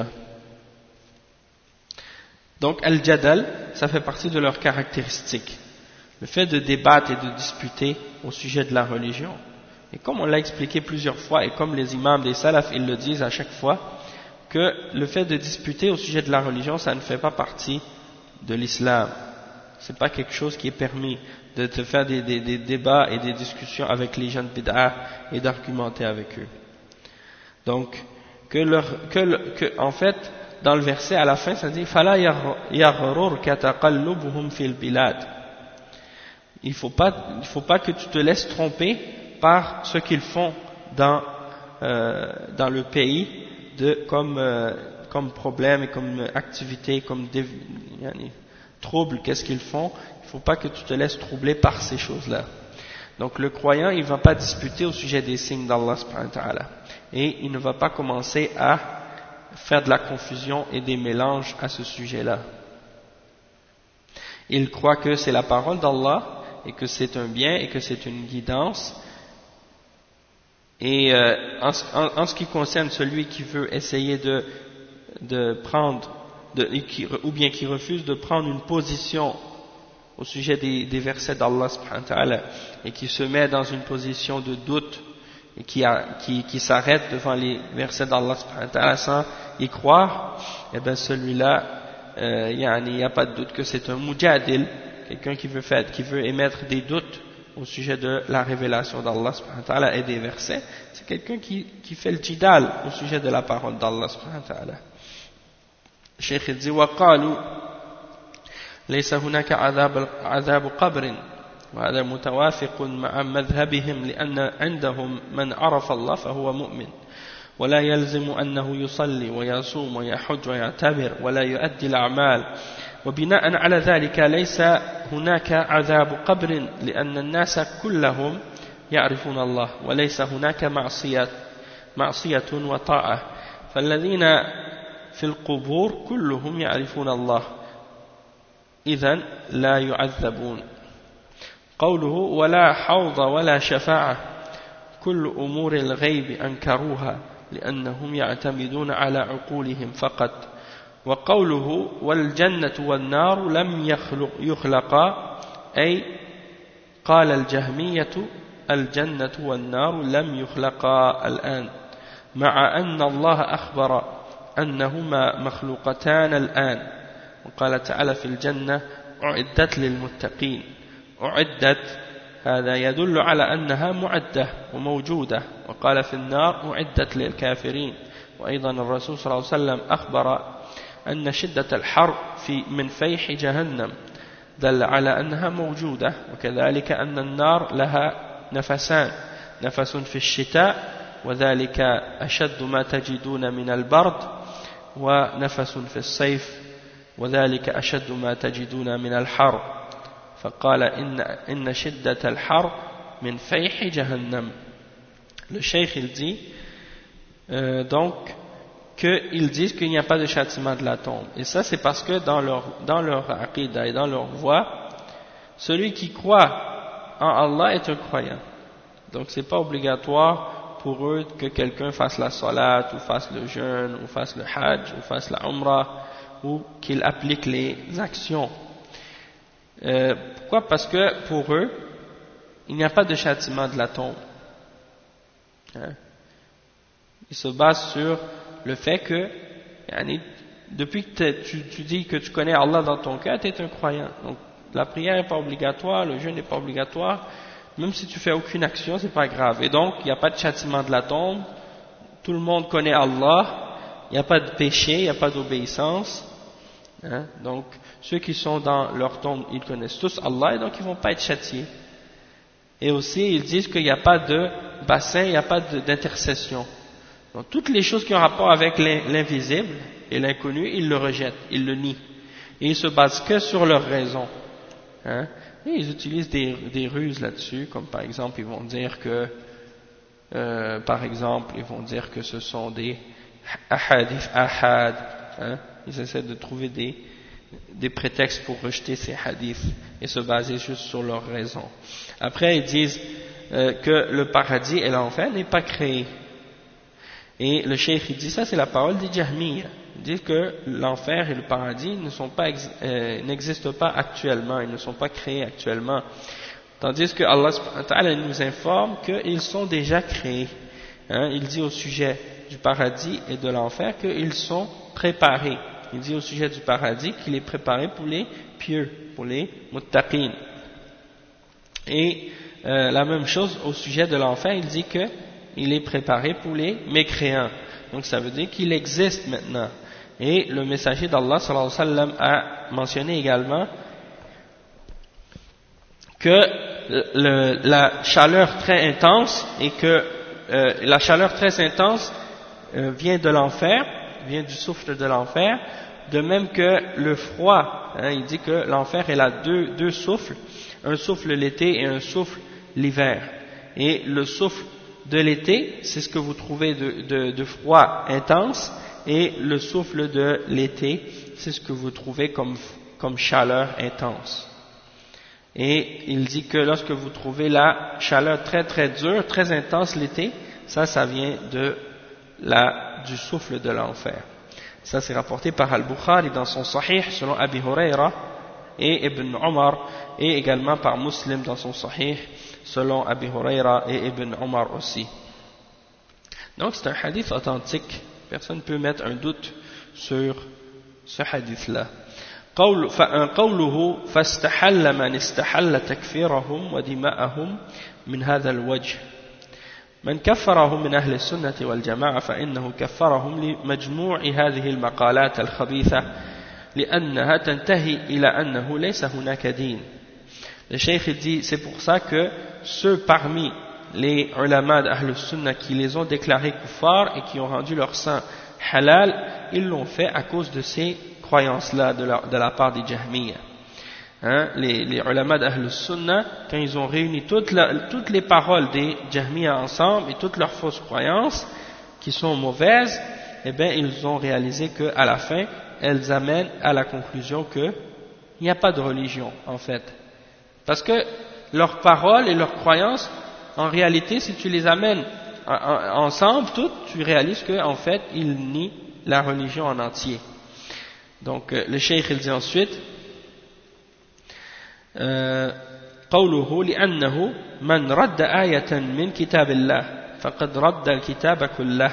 Donc al-jadal, ça fait partie de leurs caractéristiques. Le fait de débattre et de disputer au sujet de la religion. Et comme on l'a expliqué plusieurs fois, et comme les imams des salafs, ils le disent à chaque fois, que le fait de disputer au sujet de la religion, ça ne fait pas partie de l'islam. C'est pas quelque chose qui est permis de te faire des débats et des discussions avec les gens de bid'ah et d'argumenter avec eux. Donc, en fait, dans le verset à la fin, ça dit فَلَا يَغْرُرْكَ تَقَلُّبُهُمْ فِي الْبِلَادِ. Il faut pas que tu te laisses tromper par ce qu'ils font dans le pays comme problème et comme activité, comme trouble, qu'est-ce qu'ils font. Il ne faut pas que tu te laisses troubler par ces choses-là. Donc le croyant, il ne va pas disputer au sujet des signes d'Allah subhanahu wa ta'ala. Et il ne va pas commencer à faire de la confusion et des mélanges à ce sujet-là. Il croit que c'est la parole d'Allah et que c'est un bien et que c'est une guidance. Et en ce qui concerne celui qui veut essayer de prendre, ou bien qui refuse de prendre une position au sujet des versets d'Allah subhanahu wa ta'ala et qui se met dans une position de doute et qui s'arrête devant les versets d'Allah subhanahu wa ta'ala sans y croire, et bien celui-là, il n'y a pas de doute que c'est un mujadil, quelqu'un qui veut émettre des doutes au sujet de la révélation d'Allah subhanahu wa ta'ala et des versets. C'est quelqu'un qui fait le jidal au sujet de la parole d'Allah subhanahu wa ta'ala. Cheikh dit وقالوا ليس هناك عذاب قبر وهذا متوافق مع مذهبهم لأن عندهم من عرف الله فهو مؤمن ولا يلزم أنه يصلي ويصوم ويحج ويعتبر ولا يؤدي الأعمال وبناء على ذلك ليس هناك عذاب قبر لأن الناس كلهم يعرفون الله وليس هناك معصية وطاعة فالذين في القبور كلهم يعرفون الله إذن لا يعذبون قوله ولا حوض ولا شفاعة كل أمور الغيب أنكروها لأنهم يعتمدون على عقولهم فقط وقوله والجنة والنار لم يخلقا أي قال الجهمية الجنة والنار لم يخلقا الآن مع أن الله أخبر أنهما مخلوقتان الآن وقال تعالى في الجنة أعدت للمتقين أعدت هذا يدل على أنها معدة وموجودة وقال في النار أعدت للكافرين وأيضا الرسول صلى الله عليه وسلم أخبر أن شدة الحر من فيح جهنم دل على أنها موجودة وكذلك أن النار لها نفسان نفس في الشتاء وذلك أشد ما تجدون من البرد ونفس في الصيف وذلك أشد ما تجدون من الحر فقال إن شدة الحر من فيح جهنم. Le cheikh il dit donc qu'ils disent qu'il n'y a pas de châtiment de la tombe. Et ça c'est parce que dans leur aqidah et dans leur voie, celui qui croit en Allah est un croyant. Donc c'est pas obligatoire pour eux que quelqu'un fasse la salat ou fasse le jeûne ou fasse le hajj ou fasse la umrah ou qu'il applique les actions. Pourquoi? Parce que pour eux, il n'y a pas de châtiment de la tombe. Ils se basent sur le fait que depuis que tu dis que tu connais Allah dans ton cœur, tu es un croyant. Donc la prière n'est pas obligatoire, le jeûne n'est pas obligatoire, même si tu fais aucune action, c'est pas grave. Et donc il n'y a pas de châtiment de la tombe, tout le monde connaît Allah, il n'y a pas de péché, il n'y a pas d'obéissance. Donc ceux qui sont dans leur tombe, ils connaissent tous Allah et donc ils ne vont pas être châtiés. Et aussi ils disent qu'il n'y a pas de bassin, il n'y a pas d'intercession. Donc toutes les choses qui ont rapport avec l'invisible et l'inconnu, ils le rejettent, ils le nient. Et ils se basent que sur leurs raisons. Et ils utilisent des ruses là-dessus, comme par exemple ils vont dire que ce sont des ahadith ahad. Ils essaient de trouver des prétextes pour rejeter ces hadiths et se baser juste sur leurs raisons. Après, ils disent que le paradis et l'enfer n'est pas créé. Et le cheikh il dit ça, c'est la parole des Jahmiyyah. Ils disent que l'enfer et le paradis n'existent pas actuellement, ils ne sont pas créés actuellement. Tandis que Allah subhanahu wa ta'ala nous informe qu'ils sont déjà créés. Il dit au sujet du paradis et de l'enfer qu'ils sont préparés. Il dit au sujet du paradis qu'il est préparé pour les pieux, pour les muttaqin. Et la même chose au sujet de l'enfer, il dit qu'il est préparé pour les mécréants. Donc ça veut dire qu'il existe maintenant. Et le messager d'Allah sallallahu alayhi wa sallam a mentionné également que la chaleur très intense et que la chaleur très intense vient de l'enfer, vient du souffle de l'enfer, de même que le froid, il dit que l'enfer il a deux souffles, un souffle l'été et un souffle l'hiver. Et le souffle de l'été, c'est ce que vous trouvez de froid intense, et le souffle de l'été, c'est ce que vous trouvez comme chaleur intense. Et il dit que lorsque vous trouvez la chaleur très très dure, très intense l'été, ça vient du souffle de l'enfer. Ça c'est rapporté par Al-Bukhari dans son Sahih selon Abi Huraira et Ibn Omar, et également par Muslim dans son Sahih selon Abi Huraira et Ibn Omar aussi. Donc c'est un hadith authentique, personne ne peut mettre un doute sur ce hadith-là. قوله فاستحل من استحل تكفيرهم ودماءهم من هذا الوجه من كفرهم من أهل السنة والجماعة فإنه كفرهم لمجموع هذه المقالات الخبيثة لأنها تنتهي إلى أنه ليس هناك دين. Le cheikh dit c'est pour ça que ceux parmi les ulama d'Ahl al-Sunnah qui les ont déclarés kuffar et qui ont rendu leur sang halal, ils l'ont fait à cause de ces croyances-là de la part des Jahmiyyah. Les ulama d'Ahl al-Sunnah, quand ils ont réuni toutes les paroles des Jahmiyyah ensemble et toutes leurs fausses croyances qui sont mauvaises, eh bien ils ont réalisé qu'à la fin, elles amènent à la conclusion qu'il n'y a pas de religion en fait. Parce que leurs paroles et leurs croyances, en réalité, si tu les amènes ensemble, toutes, tu réalises qu'en fait, ils nient la religion en entier. Donc, le cheikh il dit ensuite, قوله لأنه من رد آية من كتاب الله فقد رد الكتاب كله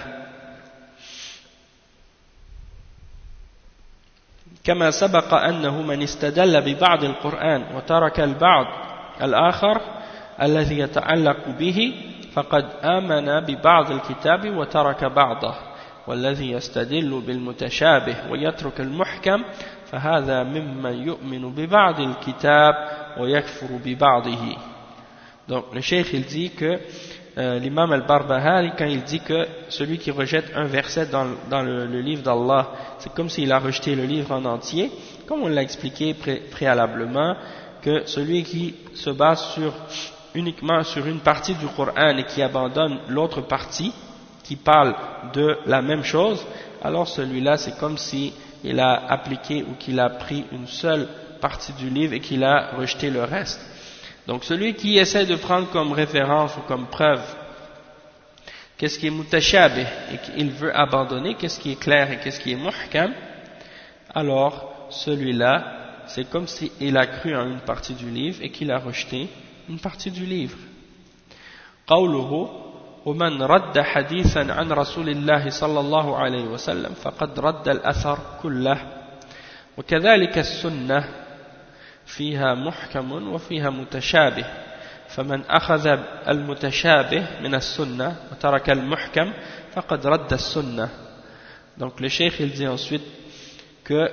كما سبق أنه من استدل ببعض القرآن وترك البعض الآخر الذي يتعلق به فقد آمن ببعض الكتاب وترك بعضه والذي يستدل بالمتشابه ويترك المحكم فهذا ممن يؤمن ببعض الكتاب ويكفر ببعضه. Donc le cheikh il dit que l'imam al-Barbahari, quand il dit que celui qui rejette un verset dans le livre d'Allah, c'est comme s'il a rejeté le livre en entier, comme on l'a expliqué préalablement, que celui qui se base uniquement sur une partie du Coran et qui abandonne l'autre partie, qui parle de la même chose, alors celui-là c'est comme si il a appliqué ou qu'il a pris une seule partie du livre et qu'il a rejeté le reste. Donc celui qui essaie de prendre comme référence ou comme preuve qu'est-ce qui est mutashabih et qu'il veut abandonner, qu'est-ce qui est clair et qu'est-ce qui est muhkam, alors celui-là c'est comme s'il a cru en une partie du livre et qu'il a rejeté une partie du livre. قوله ومن رد حديثا عن رسول الله صلى الله عليه وسلم فقد رد الأثر كله وكذلك السنة فيها محكم وفيها متشابه فمن أخذ المتشابه من السنة وترك المحكم فقد رد السنة. Donc le cheikh il dit ensuite que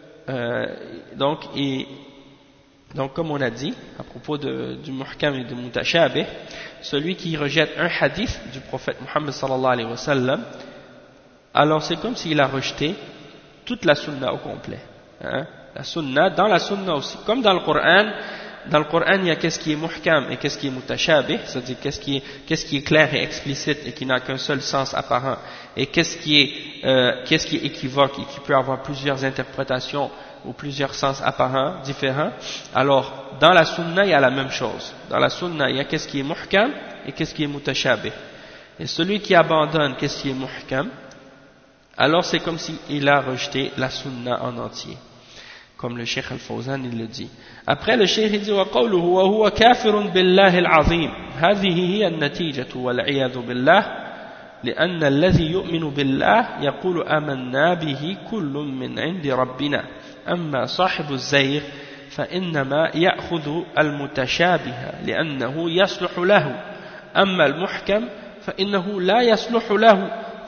donc comme on a dit à propos du muhkam et du mutashabih, celui qui rejette un hadith du prophète Muhammad sallallahu alayhi wa sallam, alors c'est comme s'il a rejeté toute la sunna au complet. La sunna, dans la sunna aussi, comme dans le Coran il y a qu'est-ce qui est muhkam et qu'est-ce qui est mutashabih, c'est-à-dire qu'est-ce qui est clair et explicite et qui n'a qu'un seul sens apparent, et qu'est-ce qui est équivoque et qui peut avoir plusieurs interprétations ou plusieurs sens apparents, différents, alors dans la sunna il y a la même chose. Dans la sunna il y a qu'est-ce qui est muhkam et qu'est-ce qui est mutashabih. Et celui qui abandonne qu'est-ce qui est muhkam, alors c'est comme s'il a rejeté la sunna en entier. Comme le Cheikh Al-Fawzan il le dit. Après le Cheikh il dit وَقَوْلُهُ وَهُوَ كَافِرٌ بِاللَّهِ الْعَظِيمِ هذه هي النتيجة والعياذ بالله لأن الذي يؤمن بالله يقول آمنا به كل من عند ربنا أما صاحب الزيغ فإنما يأخذ المتشابه لأنه يصلح له أما المحكم فإنه لا يصلح له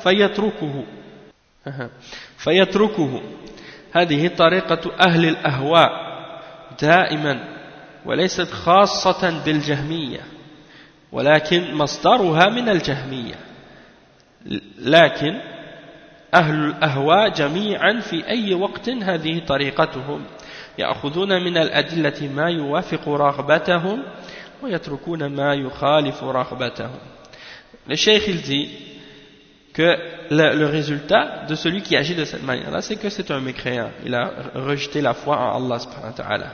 فيتركه هذه طريقة أهل الأهواء دائما وليست خاصة بالجهمية ولكن مصدرها من الجهمية لكن أهل الأهواء جميعا في أي وقت هذه طريقتهم يأخذون من الأدلة ما يوافق رغبتهم ويتركون ما يخالف رغبتهم. Le Cheikh il dit que le résultat de celui qui agit de cette manière-là, c'est que c'est un mécréant. Il a rejeté la foi en Allah subhanahu wa ta'ala.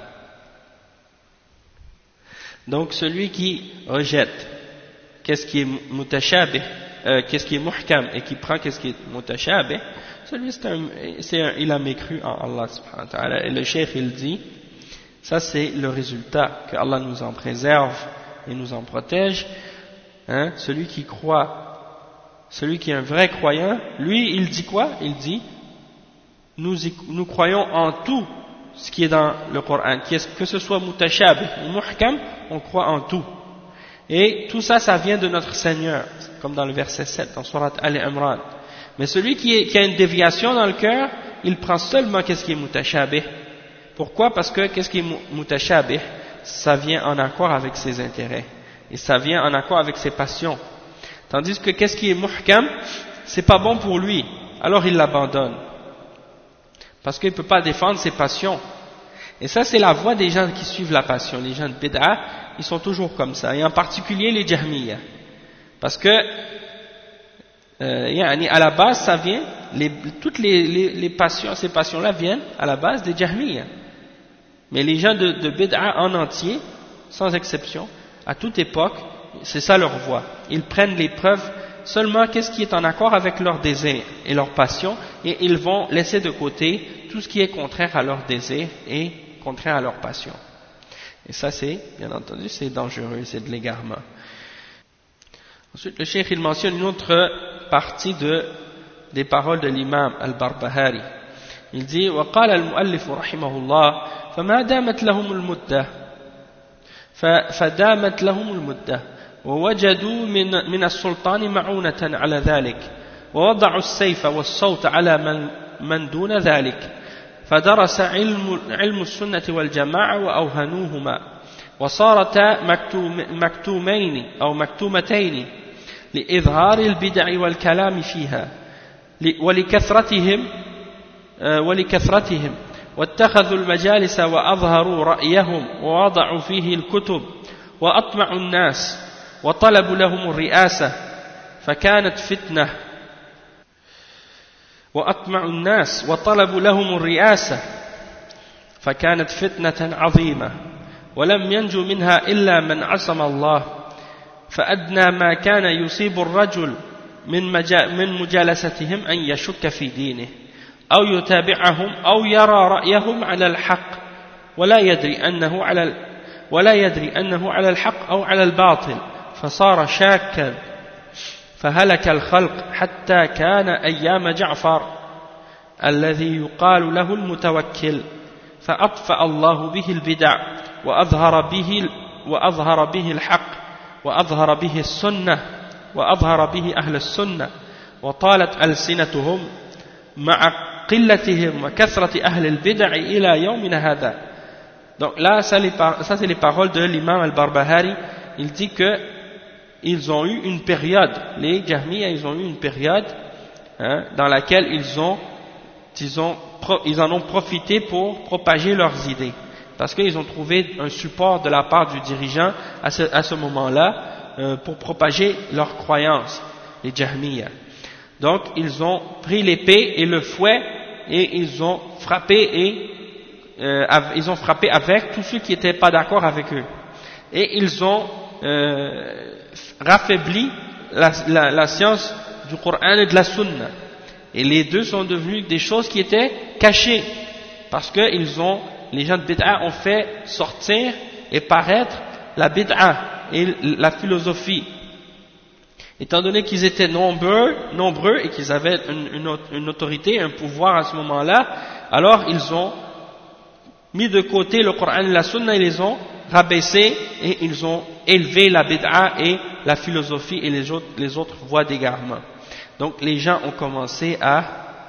Donc celui qui rejette qu'est-ce qui est mutashabih, qu'est-ce qui est muhkam et qui prend qu'est-ce qui est mutashabih, celui il a mécru en Allah subhanahu wa ta'ala. Et le Cheikh il dit, ça c'est le résultat, que Allah nous en préserve et nous en protège. Hein, celui qui croit, celui qui est un vrai croyant, lui il dit quoi? Il dit nous croyons en tout ce qui est dans le Coran, que ce soit mutashabih ou muhkam, on croit en tout. Et tout ça, ça vient de notre Seigneur, comme dans le verset 7, dans Surat Al-Imran. Mais celui qui a une déviation dans le cœur, il prend seulement qu'est-ce qui est mutashabih. Pourquoi? Parce que qu'est-ce qui est mutashabih, ça vient en accord avec ses intérêts. Et ça vient en accord avec ses passions. Tandis que qu'est-ce qui est muhkam, c'est pas bon pour lui, alors il l'abandonne. Parce qu'il ne peut pas défendre ses passions. Et ça c'est la voie des gens qui suivent la passion. Les gens de bid'a, ils sont toujours comme ça. Et en particulier les jahmiyyah. Parce que, à la base ça vient, toutes les passions, ces passions-là viennent à la base des jahmiyyah. Mais les gens de bid'a en entier, sans exception, à toute époque, c'est ça leur voie. Ils prennent les preuves seulement qu'est-ce qui est en accord avec leurs désirs et leurs passions, et ils vont laisser de côté tout ce qui est contraire à leurs désirs et contraire à leurs passions. Et ça c'est, bien entendu, c'est dangereux, c'est de l'égarement. Ensuite, le Cheikh il mentionne une autre partie des paroles de l'imam al-Barbahari. Il dit وقال المؤلف رحمه الله فما دامت لهم المدة فدامت لهم المدة ووجدوا من السلطان معونة على ذلك ووضعوا السيف والصوت على من دون ذلك فدرس علم السنة والجماعة وأوهنوهما وصارتا مكتومين أو مكتومتين لإظهار البدع والكلام فيها ولكثرتهم واتخذوا المجالس وأظهروا رأيهم ووضعوا فيه الكتب وأطمعوا الناس وطلبوا لهم الرئاسة فكانت فتنة وأطمعوا الناس وطلبوا لهم الرئاسة فكانت فتنة عظيمة ولم ينجو منها إلا من عصم الله فأدنى ما كان يصيب الرجل من مجالستهم أن يشك في دينه أو يتابعهم أو يرى رأيهم على الحق ولا يدري أنه على الحق أو على الباطل فصار شاكا فهلك الخلق حتى كان أيام جعفر الذي يقال له المتوكل فأطفأ الله به البدع وأظهر به الحق وأظهر به السنة وأظهر به أهل السنة وطالت ألسنتهم مع قلتهم وكثرة أهل البدع إلى يومنا هذا. Donc là, ça c'est les paroles de l'imam al-Barbahari. Il dit que ils ont eu une période, les Jahmiyyah, ils ont eu une période dans laquelle ils en ont profité pour propager leurs idées. Parce qu'ils ont trouvé un support de la part du dirigeant à ce moment-là pour propager leurs croyances, les Jahmiyyah. Donc ils ont pris l'épée et le fouet et ils ont frappé et ils ont frappé avec tous ceux qui n'étaient pas d'accord avec eux. Et ils ont raffaibli la science du Coran et de la Sunna. Et les deux sont devenus des choses qui étaient cachées. Parce que les gens de bid'a ont fait sortir et paraître la bid'a et la philosophie. Étant donné qu'ils étaient nombreux et qu'ils avaient une autorité, un pouvoir à ce moment-là, alors ils ont mis de côté le Coran et la Sunna, ils les ont rabaissés et ils ont élevé la bid'a et la philosophie et les autres voies d'égarement. Donc les gens ont commencé à,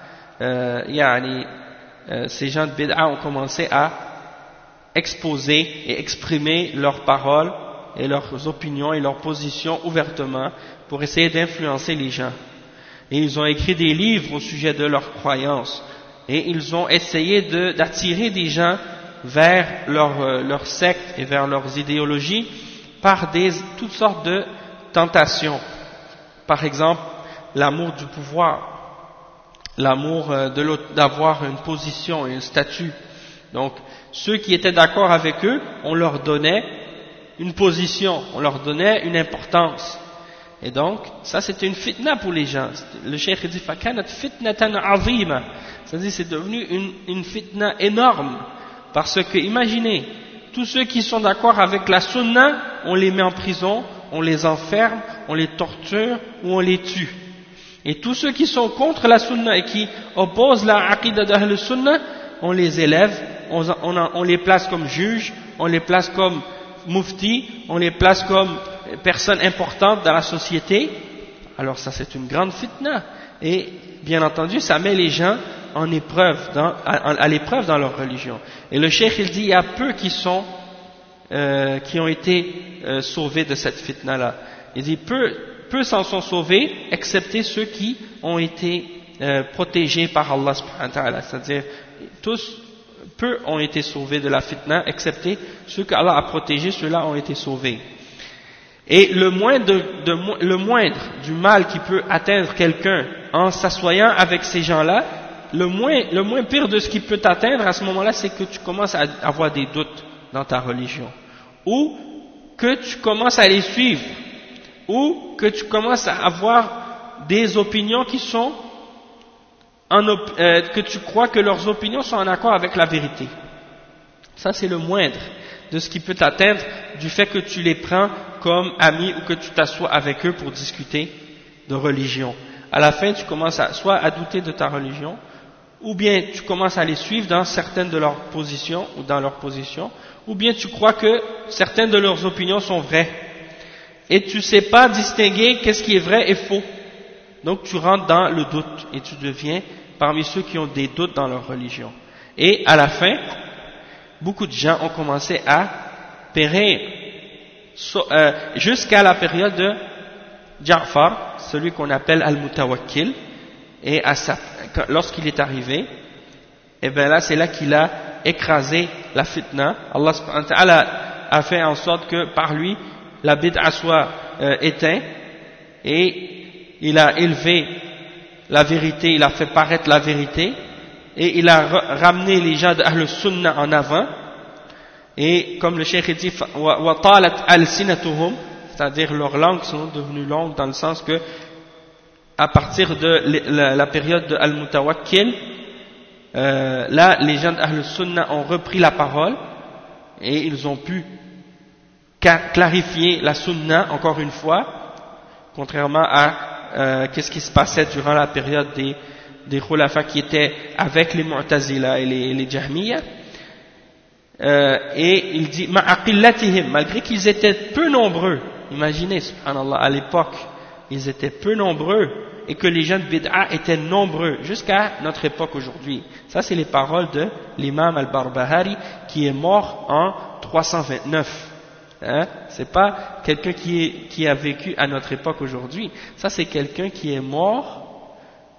ces gens de bid'a ont commencé à exposer et exprimer leurs paroles et leurs opinions et leurs positions ouvertement pour essayer d'influencer les gens. Et ils ont écrit des livres au sujet de leurs croyances et ils ont essayé d'attirer des gens vers leur secte et vers leurs idéologies par toutes sortes de tentations. Par exemple, l'amour du pouvoir, l'amour d'avoir une position et un statut. Donc, ceux qui étaient d'accord avec eux, on leur donnait une position, on leur donnait une importance. Et donc, ça c'était une fitna pour les gens. Le cheikh dit فَكَانَتْ فِتْنَةً عَظِيمًا, c'est-à-dire c'est devenu une fitna énorme. Parce que, imaginez, tous ceux qui sont d'accord avec la sunna, on les met en prison, on les enferme, on les torture ou on les tue. Et tous ceux qui sont contre la sunna et qui opposent la aqidah d'ahl sunna, on les élève, on les place comme juges, on les place comme mufti, on les place comme personnes importantes dans la société. Alors ça c'est une grande fitna. Et bien entendu ça met les gens en épreuve, à l'épreuve dans leur religion. Et le cheikh il dit il y a peu qui ont été sauvés de cette fitna là. Il dit peu s'en sont sauvés, excepté ceux qui ont été protégés par Allah subhanahu wa ta'ala. C'est-à-dire, peu ont été sauvés de la fitna, excepté ceux qu'Allah a protégés, ceux-là ont été sauvés. Et le moindre du mal qui peut atteindre quelqu'un en s'assoyant avec ces gens-là, le moins pire de ce qui peut t'atteindre à ce moment-là, c'est que tu commences à avoir des doutes dans ta religion. Ou que tu commences à les suivre. Ou que tu commences à avoir des opinions qui sont que tu crois que leurs opinions sont en accord avec la vérité. Ça c'est le moindre de ce qui peut t'atteindre du fait que tu les prends comme amis ou que tu t'assois avec eux pour discuter de religion. À la fin tu commences soit à douter de ta religion, ou bien tu commences à les suivre dans certaines de leurs positions ou dans leurs positions, ou bien tu crois que certaines de leurs opinions sont vraies. Et tu ne sais pas distinguer qu'est-ce qui est vrai et faux. Donc tu rentres dans le doute et tu deviens parmi ceux qui ont des doutes dans leur religion. Et à la fin, beaucoup de gens ont commencé à périr jusqu'à la période de Ja'far, celui qu'on appelle Al-Mutawakkil. Et lorsqu'il est arrivé, et bien là c'est là qu'il a écrasé la fitna. Allah subhanahu wa ta'ala a fait en sorte que par lui la bid'a soit éteinte, et il a élevé la vérité, il a fait paraître la vérité, et il a ramené les gens d'Ahl Sunnah en avant. Et comme le cheikh dit wa talat al-sinatuhum, c'est-à-dire leurs langues sont devenues longues dans le sens que à partir de la période de Al-Mutawakkil, là les gens d'Ahl Sunnah ont repris la parole et ils ont pu clarifier la Sunna encore une fois, contrairement à qu'est-ce qui se passait durant la période des khulafa qui étaient avec les Mu'tazila et les Jahmiya. Et il dit ma'aqillatihim, malgré qu'ils étaient peu nombreux, imaginez subhanallah, à l'époque ils étaient peu nombreux et que les gens de bid'a étaient nombreux jusqu'à notre époque aujourd'hui. Ça c'est les paroles de l'imam al-Barbahari qui est mort en 329. C'est pas quelqu'un qui a vécu à notre époque aujourd'hui. Ça c'est quelqu'un qui est mort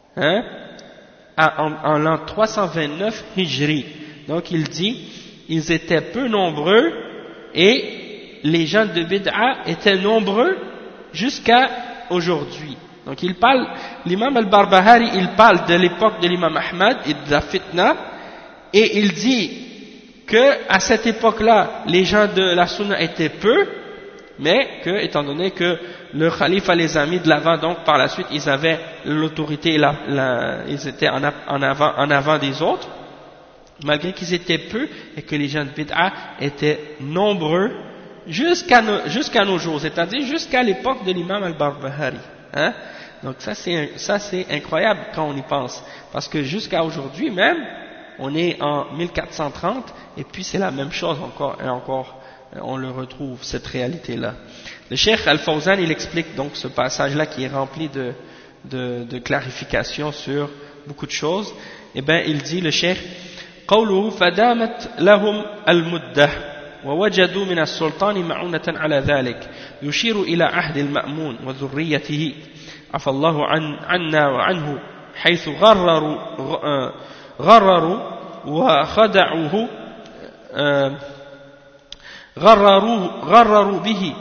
en l'an 329 Hijri. Donc il dit ils étaient peu nombreux et les gens de bid'a étaient nombreux jusqu'à aujourd'hui. Donc l'imam al-Barbahari il parle de l'époque de l'imam Ahmad et de la fitna, et il dit que à cette époque-là, les gens de la sunna étaient peu, mais que, étant donné que le khalife les a mis de l'avant, donc par la suite ils avaient l'autorité, ils étaient en avant des autres, malgré qu'ils étaient peu et que les gens de bid'a étaient nombreux jusqu'à nos jours, c'est-à-dire jusqu'à l'époque de l'imam al-Barbahari. Hein? Donc ça c'est incroyable quand on y pense, parce que jusqu'à aujourd'hui même, on est en 1430 et puis c'est la même chose encore et encore, on le retrouve cette réalité-là. Le Cheikh Al-Fawzan il explique donc ce passage-là qui est rempli de clarifications sur beaucoup de choses. Et bien il dit le Cheikh قوله فدامت لهم المدة ووجدوا من السلطان معونة على ذلك يشير إلى عهد المأمون وذريته عفى الله عنا وعنه حيث غرروا وخدعوه غرروا به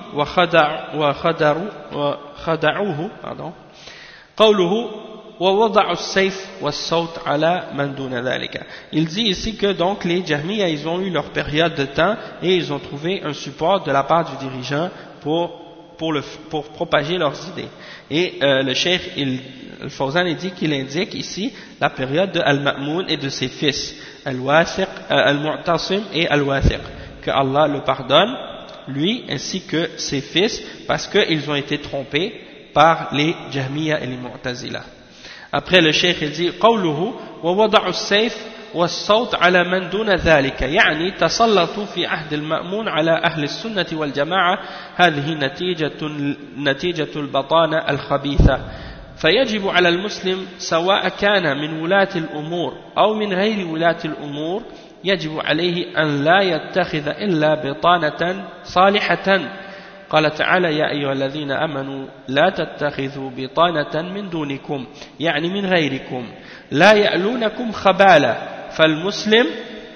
وخدعوه قوله ووضعوا السيف والصوت على من دون ذلك. Il dit ici que donc les Jahmiya ils ont eu leur période de temps et ils ont trouvé un support de la part du dirigeant pour propager leurs idées. Et le Cheikh Al-Fawzan il dit qu'il indique ici la période de Al-Ma'moun et de ses fils Al-Wathiq, Al-Mu'tasim et Al-Wathiq, que Allah le pardonne lui ainsi que ses fils parce qu'ils ont été trompés par les Jahmiya et les Mu'tazila. Après le Cheikh il dit قوله ووضعوا السيف والصوت على من دون ذلك يعني تسلطوا في عهد المأمون على أهل السنة والجماعة هذه نتيجة البطانة الخبيثة فيجب على المسلم سواء كان من ولاة الأمور أو من غير ولاة الأمور يجب عليه أن لا يتخذ إلا بطانة صالحة قال تعالى يا أيها الذين آمنوا لا تتخذوا بطانة من دونكم يعني من غيركم لا يألونكم خبالا فالمسلم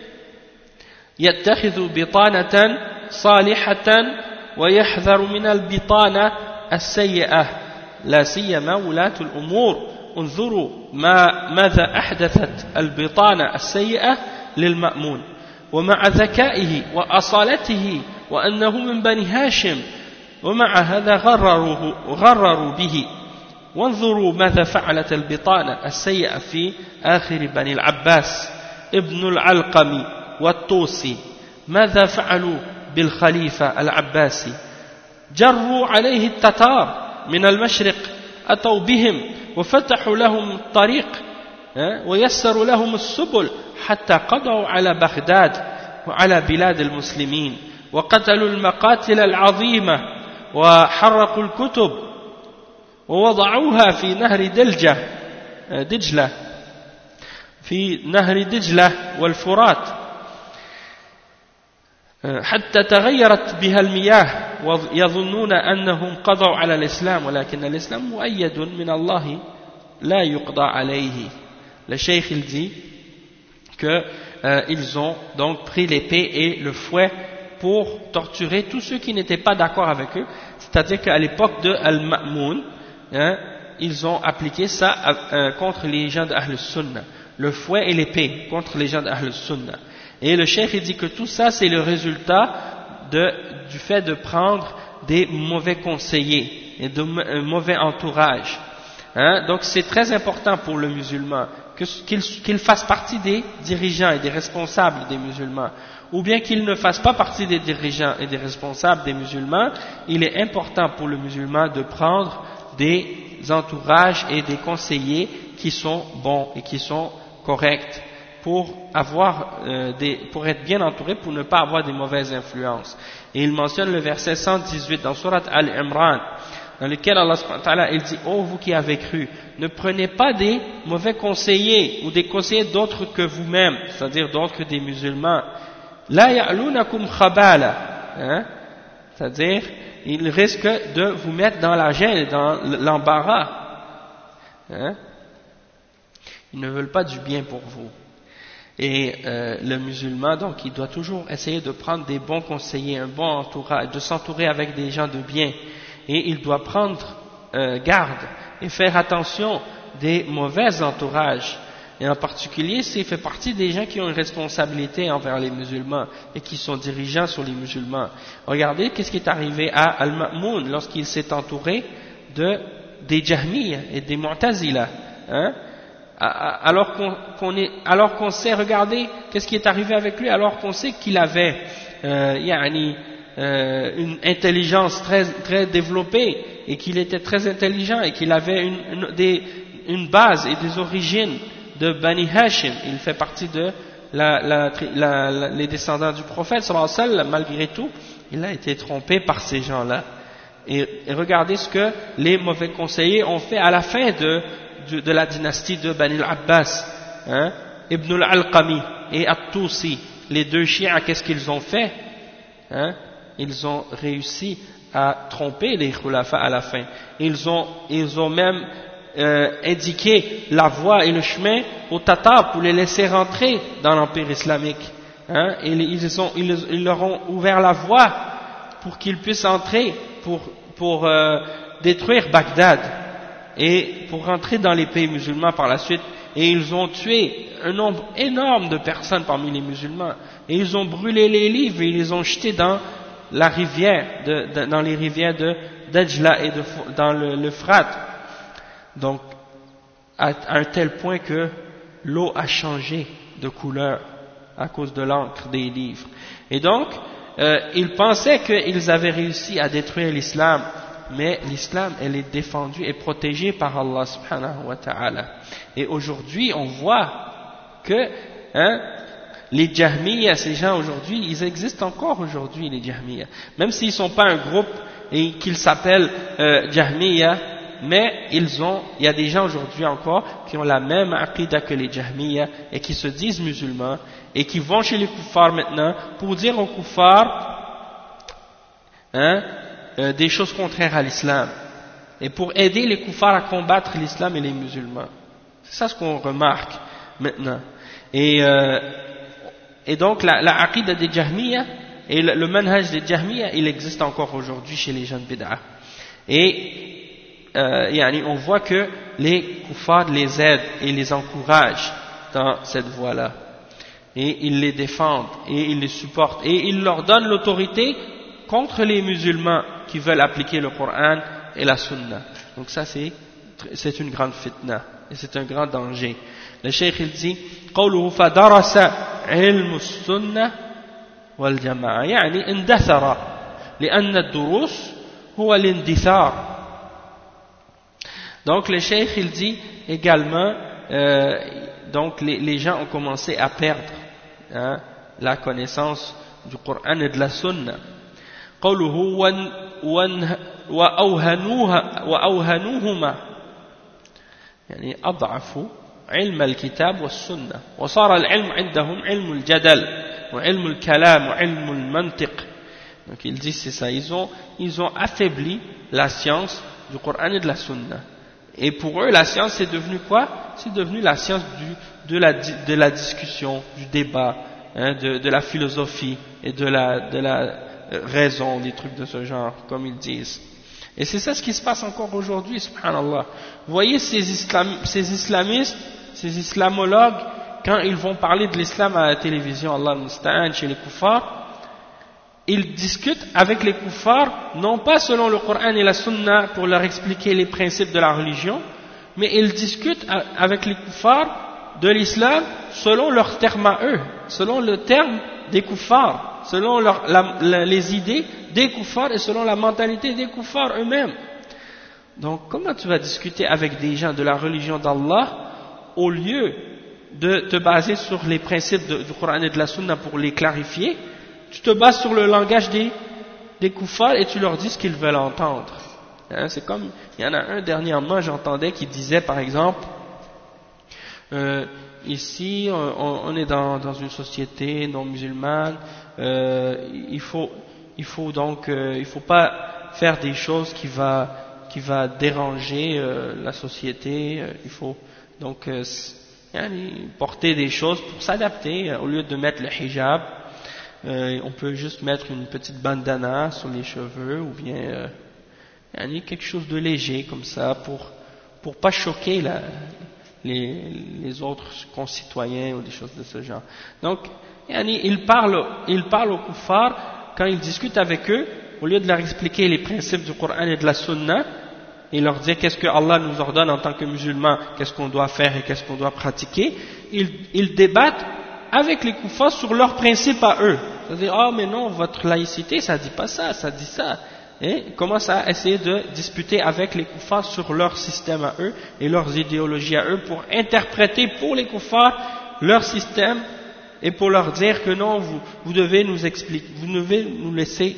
يتخذ بطانة صالحة ويحذر من البطانة السيئة لا سيما ولاة الأمور انظروا ماذا أحدثت البطانة السيئة للمأمون ومع ذكائه وأصالته وأنه من بني هاشم ومع هذا غرروا به وانظروا ماذا فعلت البطانة السيئة في آخر بني العباس ابن العلقمي والطوسي ماذا فعلوا بالخليفة العباسي جروا عليه التتار من المشرق أتوا بهم وفتحوا لهم الطريق ويسروا لهم السبل حتى قضوا على بغداد وعلى بلاد المسلمين وقتلوا المقاتل العظيمة وحرقوا الكتب ووضعوها في نهر دجلة في نهر دجلة والفرات حتى تغيرت بها المياه ويظنون أنهم قضوا على الإسلام ولكن الإسلام مؤيد من الله لا يقضى عليه. Le cheikh il dit que ils ont donc pris l'épée et le fouet pour torturer tous ceux qui n'étaient pas d'accord avec eux, c'est-à-dire qu'à l'époque de Al-Ma'moun, ils ont appliqué ça contre les gens d'Ahl Sunnah, le fouet et l'épée contre les gens d'Ahl Sunnah. Et le cheikh il dit que tout ça c'est le résultat du fait de prendre des mauvais conseillers et de mauvais entourage. Donc c'est très important pour le musulman qu'il fasse partie des dirigeants et des responsables des musulmans, ou bien qu'il ne fasse pas partie des dirigeants et des responsables des musulmans. Il est important pour le musulman de prendre des entourages et des conseillers qui sont bons et qui sont corrects pour être bien entouré, pour ne pas avoir des mauvaises influences. Et il mentionne le verset 118 dans Surat Al-Imran, dans lequel Allah subhanahu wa ta'ala il dit: oh vous qui avez cru, ne prenez pas des mauvais conseillers ou des conseillers d'autres que vous-même, c'est-à-dire d'autres que des musulmans. La ya'lunakum khabala, c'est-à-dire ils risquent de vous mettre dans la gêne, dans l'embarras. Ils ne veulent pas du bien pour vous. Et le musulman, donc, il doit toujours essayer de prendre des bons conseillers, un bon entourage, de s'entourer avec des gens de bien. Et il doit prendre garde et faire attention des mauvais entourages Et en particulier, c'est fait partie des gens qui ont une responsabilité envers les musulmans et qui sont dirigeants sur les musulmans. Regardez qu'est-ce qui est arrivé à Al-Ma'moun lorsqu'il s'est entouré des Jahmiyyah et des Mu'tazila. Hein? Alors qu'on sait, regardez qu'est-ce qui est arrivé avec lui, alors qu'on sait qu'il avait une intelligence très, très développée et qu'il était très intelligent et qu'il avait une base et des origines de Bani Hashim. Il fait partie de les descendants du prophète sallallahu alayhi wa sallam. Malgré tout, il a été trompé par ces gens-là. Et regardez ce que les mauvais conseillers ont fait à la fin de la dynastie de Bani al-Abbas, hein? Ibn al-Alqami et At-Tusi, les deux chiites, qu'est-ce qu'ils ont fait, hein? Ils ont réussi à tromper les khulafa à la fin. Ils ont même indiqué la voie et le chemin aux Tatars pour les laisser rentrer dans l'empire islamique, hein? Et ils leur ont ouvert la voie pour qu'ils puissent entrer pour détruire Bagdad et pour rentrer dans les pays musulmans par la suite. Et ils ont tué un nombre énorme de personnes parmi les musulmans. Et ils ont brûlé les livres et ils les ont jetés dans la rivière, dans les rivières de Dajla et dans l'Euphrate. Donc, à un tel point que l'eau a changé de couleur à cause de l'encre des livres. Et donc, ils pensaient qu'ils avaient réussi à détruire l'islam, mais l'islam, elle est défendue et protégée par Allah subhanahu wa ta'ala. Et aujourd'hui, on voit que les Jahmiyyah, ces gens aujourd'hui, ils existent encore aujourd'hui, les Jahmiyyah. Même s'ils ne sont pas un groupe et qu'ils s'appellent Jahmiyyah, mais il y a des gens aujourd'hui encore qui ont la même aqidah que les Jahmiyyah et qui se disent musulmans et qui vont chez les kuffars maintenant pour dire aux kuffars des choses contraires à l'islam et pour aider les kuffars à combattre l'islam et les musulmans. C'est ça ce qu'on remarque maintenant. Et donc la aqidah des Jahmiyyah et le manhaj des Jahmiyyah, il existe encore aujourd'hui chez les gens de Bid'ah. Et on voit que les kuffars les aident et les encouragent dans cette voie-là. Et ils les défendent et ils les supportent et ils leur donnent l'autorité contre les musulmans qui veulent appliquer le Coran et la Sunna. Donc ça c'est une grande fitna et c'est un grand danger. Le cheikh il dit قوله فدرس علم السنة والجماعة يعني اندثر لأن الدروس هو الاندثار. Donc le cheikh il dit également donc les gens ont commencé à perdre la connaissance du Coran et de la Sunna. قوله وأوهنوهما يعني أضعفوا علم الكتاب والسنة وصار العلم عندهم علم الجدل وعلم الكلام وعلم المنطق. Donc il dit c'est ça, ils ont affaibli la science du Coran et de la Sunna. Et pour eux, la science, c'est devenu quoi? C'est devenu la science de la discussion, du débat, de la philosophie et de la raison, des trucs de ce genre, comme ils disent. Et c'est ça ce qui se passe encore aujourd'hui, subhanallah. Vous voyez ces islamistes, ces islamologues, quand ils vont parler de l'islam à la télévision, Allah al-Musta'an, chez les kuffars, ils discutent avec les kuffars, non pas selon le Coran et la Sunna pour leur expliquer les principes de la religion, mais ils discutent avec les kuffars de l'islam selon leurs termes à eux, selon le terme des kuffars, selon les idées des kuffars et selon la mentalité des kuffars eux-mêmes. Donc comment tu vas discuter avec des gens de la religion d'Allah au lieu de te baser sur les principes du Coran et de la Sunna pour les clarifier? Tu te bases sur le langage des kuffars et tu leur dis ce qu'ils veulent entendre. C'est comme, il y en a un dernièrement, j'entendais, qui disait par exemple, ici on est dans une société non musulmane, il faut pas faire des choses qui va déranger la société, il faut donc porter des choses pour s'adapter au lieu de mettre le hijab. On peut juste mettre une petite bandana sur les cheveux ou bien quelque chose de léger comme ça pour pas choquer les autres concitoyens ou des choses de ce genre. Donc, il parle aux kuffars quand il discute avec eux, au lieu de leur expliquer les principes du Coran et de la Sunna, et leur dire qu'est-ce que Allah nous ordonne en tant que musulmans, qu'est-ce qu'on doit faire et qu'est-ce qu'on doit pratiquer, ils débattent avec les kuffars sur leurs principes à eux. C'est-à-dire, ah mais non, votre laïcité, ça dit pas ça, ça dit ça. Et ils commencent à essayer de disputer avec les kuffars sur leur système à eux et leurs idéologies à eux pour interpréter pour les kuffars leur système et pour leur dire que non, vous devez nous expliquer, vous devez nous laisser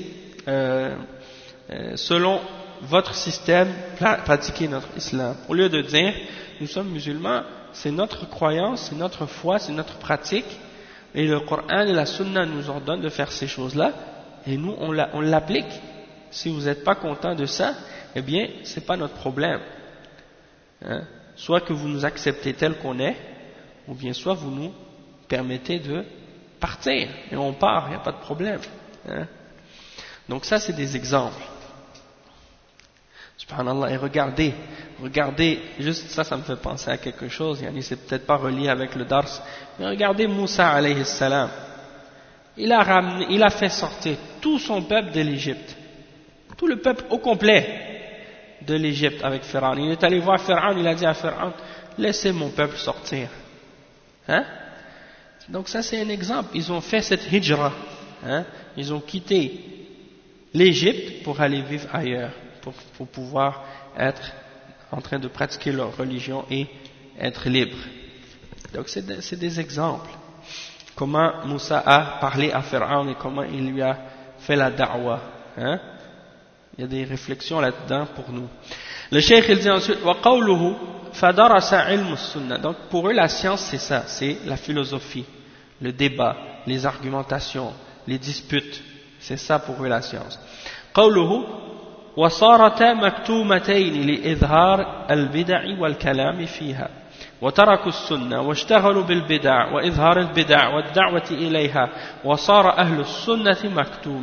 selon votre système pratiquer notre islam. Au lieu de dire, nous sommes musulmans, c'est notre croyance, c'est notre foi, c'est notre pratique, et le Coran et la Sunna nous ordonnent de faire ces choses-là, et nous on l'applique. Si vous n'êtes pas content de ça, eh bien, c'est pas notre problème. Hein? Soit que vous nous acceptez tel qu'on est, ou bien soit vous nous permettez de partir, et on part, il n'y a pas de problème. Hein? Donc ça, c'est des exemples. Subhanallah, et regardez, juste ça me fait penser à quelque chose, c'est peut-être pas relié avec le dars, mais regardez Moussa alayhi salam. Il a fait sortir tout son peuple de l'Égypte. Tout le peuple au complet de l'Égypte avec Pharaon. Il est allé voir Pharaon, il a dit à Pharaon, laissez mon peuple sortir. Hein? Donc ça c'est un exemple, ils ont fait cette hijra. Hein? Ils ont quitté l'Égypte pour aller vivre ailleurs, pour pouvoir être en train de pratiquer leur religion et être libre. Donc c'est des exemples. Comment Moussa a parlé à Pharaon et comment il lui a fait la da'wa. Hein? Il y a des réflexions là-dedans pour nous. Le cheikh il dit ensuite وَقَوْلُهُ فَدَرَسَ عِلْمُ السُّنَّةِ. Donc pour eux la science c'est ça, c'est la philosophie, le débat, les argumentations, les disputes, c'est ça pour eux la science. قَوْلُهُ وَصَارَتَا مَكْتُومَتَيْنِ لِإِظْهَارِ الْبِدَعِ وَالْكَلَامِ فِيهَا وتركوا السنة واشتغلوا بالبدع وإظهار البدع والدعوة إليها وصار أهل السنة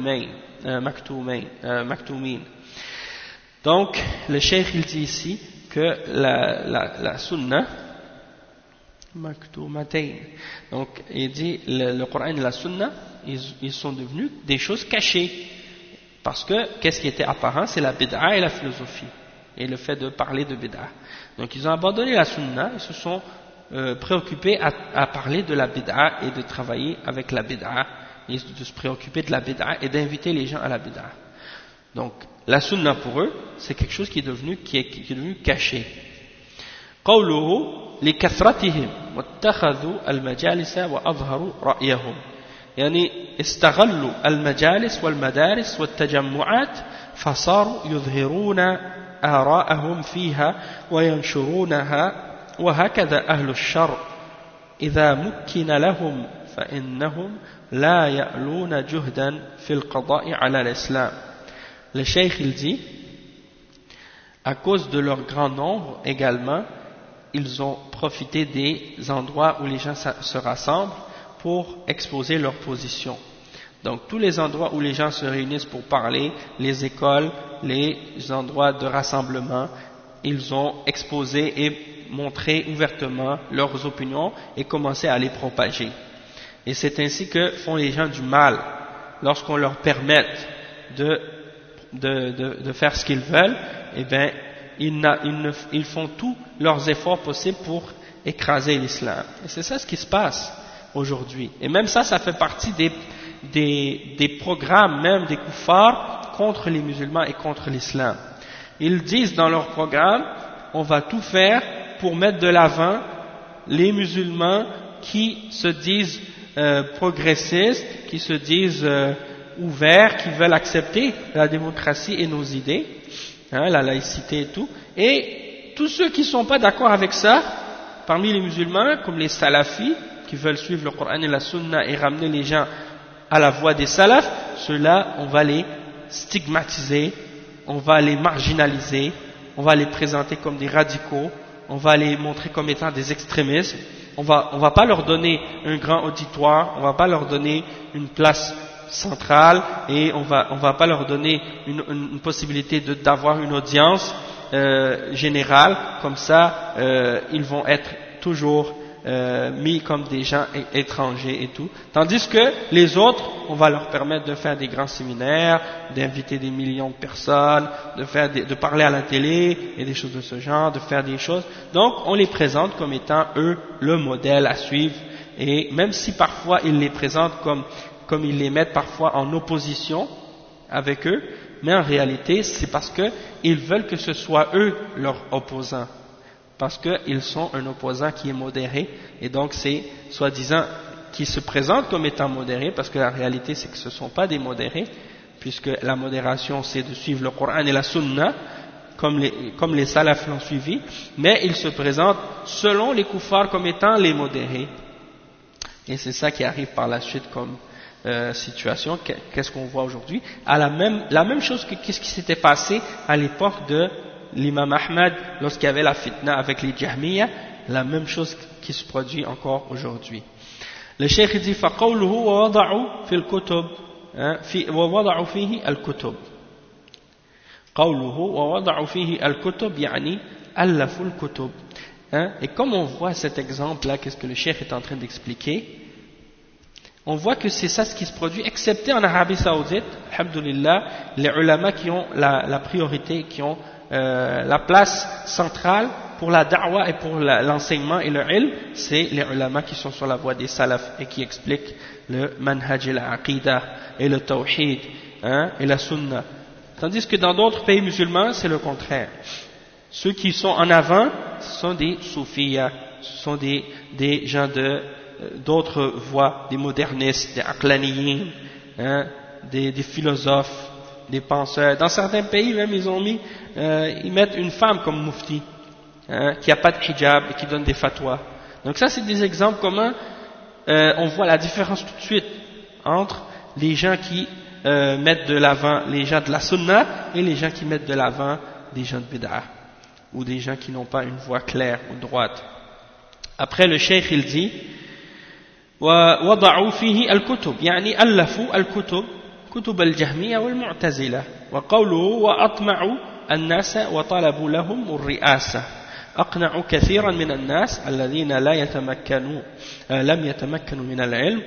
مكتومين. Donc le cheikh il dit ici que la sunna maktumatain, donc il dit le Coran et la sunna ils sont devenus des choses cachées parce que qu'est-ce qui était apparent, c'est la bid'a et la philosophie et le fait de parler de bid'a. Donc ils ont abandonné la sunna, ils se sont préoccupés à parler de la bid'a et de travailler avec la bid'a, et de se préoccuper de la bid'a et d'inviter les gens à la bid'a. Donc la sunna pour eux, c'est quelque chose qui est devenu caché. قوله لكثرتهم واتخذوا المجالس وأظهروا رأيهم يعني استغلوا المجالس والمدارس والتجمعات فصاروا يظهرون آراءهم فيها وينشرونها وهكذا أهل الشر إذا مكن لهم فإنهم لا يألون جهدا في القضاء على الإسلام. Le cheikh il dit, à cause de leur grand nombre également, ils ont profité des endroits où les gens se rassemblent pour exposer leur position. Donc tous les endroits où les gens se réunissent pour parler, les écoles, les endroits de rassemblement, ils ont exposé et montré ouvertement leurs opinions et commencé à les propager. Et c'est ainsi que font les gens du mal, lorsqu'on leur permet de faire ce qu'ils veulent, eh bien ils font tous leurs efforts possibles pour écraser l'islam. Et c'est ça ce qui se passe aujourd'hui. Et même ça fait partie des programmes même des kuffars contre les musulmans et contre l'islam. Ils disent dans leur programme, on va tout faire pour mettre de l'avant les musulmans qui se disent progressistes, qui se disent ouverts, qui veulent accepter la démocratie et nos idées, hein, la laïcité et tout. Et tous ceux qui ne sont pas d'accord avec ça, parmi les musulmans, comme les salafis, qui veulent suivre le Coran et la Sunna et ramener les gens à la voie des salafs, ceux-là, on va les stigmatiser, on va les marginaliser, on va les présenter comme des radicaux, on va les montrer comme étant des extrémistes, on va pas leur donner un grand auditoire, on va pas leur donner une place centrale et on va pas leur donner une possibilité d'avoir une audience générale, comme ça ils vont être toujours mis comme des gens étrangers et tout, tandis que les autres, on va leur permettre de faire des grands séminaires, d'inviter des millions de personnes, de parler à la télé et des choses de ce genre, de faire des choses. Donc on les présente comme étant eux le modèle à suivre, et même si parfois ils les présentent comme ils les mettent parfois en opposition avec eux, mais en réalité c'est parce qu'ils veulent que ce soit eux leurs opposants, parce qu'ils sont un opposant qui est modéré, et donc c'est soi-disant qui se présentent comme étant modérés, parce que la réalité c'est que ce ne sont pas des modérés, puisque la modération c'est de suivre le Coran et la Sunna, comme les salafs l'ont suivi, mais ils se présentent selon les kuffars comme étant les modérés, et c'est ça qui arrive par la suite comme situation. Qu'est-ce qu'on voit aujourd'hui? La même chose que qu'est-ce qui s'était passé à l'époque de l'imam Ahmad lorsqu'il y avait la fitna avec les Jahmiya, la même chose qui se produit encore aujourd'hui. Le cheikh dit فَقَوْلُهُ وَوَضَعُوا فِي الْكُتُبِ وَوَضَعُوا فِيهِ الْكُتُبِ قَوْلُهُ وَوَضَعُوا فِيهِ الْكُتُبِ يعني أَلَّفُوا الْكُتُبِ. Et comme on voit cet exemple là, qu'est-ce que le cheikh est en train d'expliquer, on voit que c'est ça ce qui se produit, excepté en Arabie Saoudite, alhamdoulilah, les ulama qui ont la priorité, qui ont la place centrale pour la da'wa et pour l'enseignement et le ilm, c'est les ulama qui sont sur la voie des salafs et qui expliquent le manhaj et la aqidah et le tawhid et la sunna. Tandis que dans d'autres pays musulmans, c'est le contraire. Ceux qui sont en avant, ce sont des soufiyas, ce sont des gens d'autres voies, des modernistes, des aqlaniyin, des philosophes, des penseurs. Dans certains pays même ils mettent une femme comme mufti, qui n'a pas de hijab et qui donne des fatwas. Donc ça c'est des exemples comment on voit la différence tout de suite entre les gens qui mettent de l'avant les gens de la sunna et les gens qui mettent de l'avant des gens de bid'ah ou des gens qui n'ont pas une voie claire ou droite. Après le cheikh il dit ووضعوا فيه الكتب يعني ألفوا الكتب كتب الجهمية والمعتزلة وقوله وأطمعوا الناس وطلبوا لهم الرئاسة أقنعوا كثيرا من الناس الذين لم يتمكنوا من العلم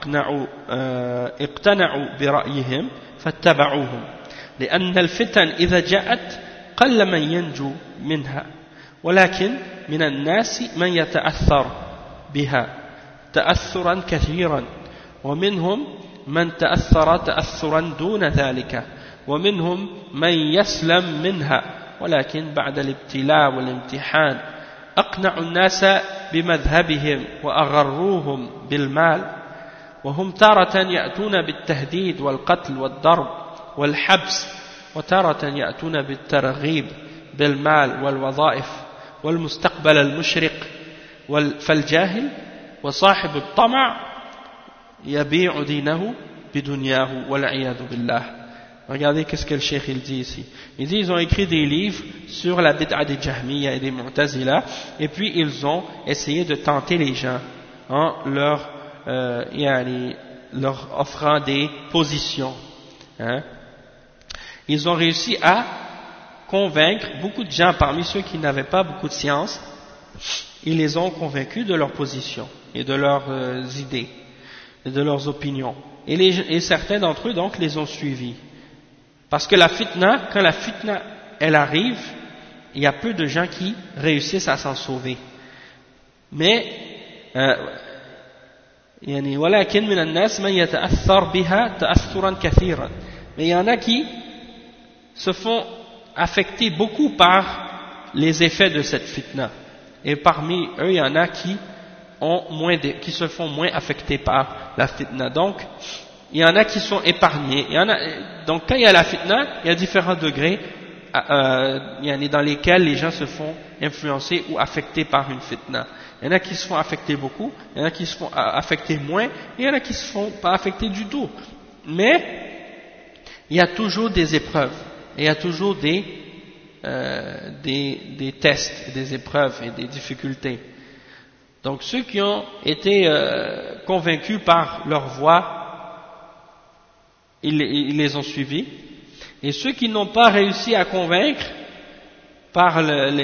اقتنعوا برأيهم فاتبعوهم لأن الفتن إذا جاءت قل من ينجو منها ولكن من الناس من يتأثر بها تأثرا كثيرا ومنهم من تأثر تأثرا دون ذلك ومنهم من يسلم منها ولكن بعد الابتلاء والامتحان أقنعوا الناس بمذهبهم وأغروهم بالمال وهم تارة يأتون بالتهديد والقتل والضرب والحبس وتارة يأتون بالترغيب بالمال والوظائف والمستقبل المشرق فالجاهل وصاحب الطمع يبيع دينه بدنياه والعياذ بالله. Regardez qu'est-ce que le cheikh il dit ici. Il dit ils ont écrit des livres sur la bid'a des Jahmiya et des Mu'tazila et puis ils ont essayé de tenter les gens en leur offrant des positions. Ils ont réussi à convaincre beaucoup de gens parmi ceux qui n'avaient pas beaucoup de science. Ils les ont convaincus de leurs positions et de leurs idées et de leurs opinions. Et certains d'entre eux donc les ont suivis. Parce que la fitna, quand la fitna elle arrive, il y a peu de gens qui réussissent à s'en sauver. Mais mais il y en a qui se font affecter beaucoup par les effets de cette fitna. Et parmi eux, il y en a qui se font moins affectés par la fitna. Donc, il y en a qui sont épargnés. Donc, quand il y a la fitna, il y a différents degrés dans lesquels les gens se font influencer ou affecter par une fitna. Il y en a qui se font affecter beaucoup, il y en a qui se font affecter moins, et il y en a qui se font pas affecter du tout. Mais, il y a toujours des épreuves, et il y a toujours des tests, des épreuves et des difficultés. Donc ceux qui ont été convaincus par leur voix, ils les ont suivis, et ceux qui n'ont pas réussi à convaincre, par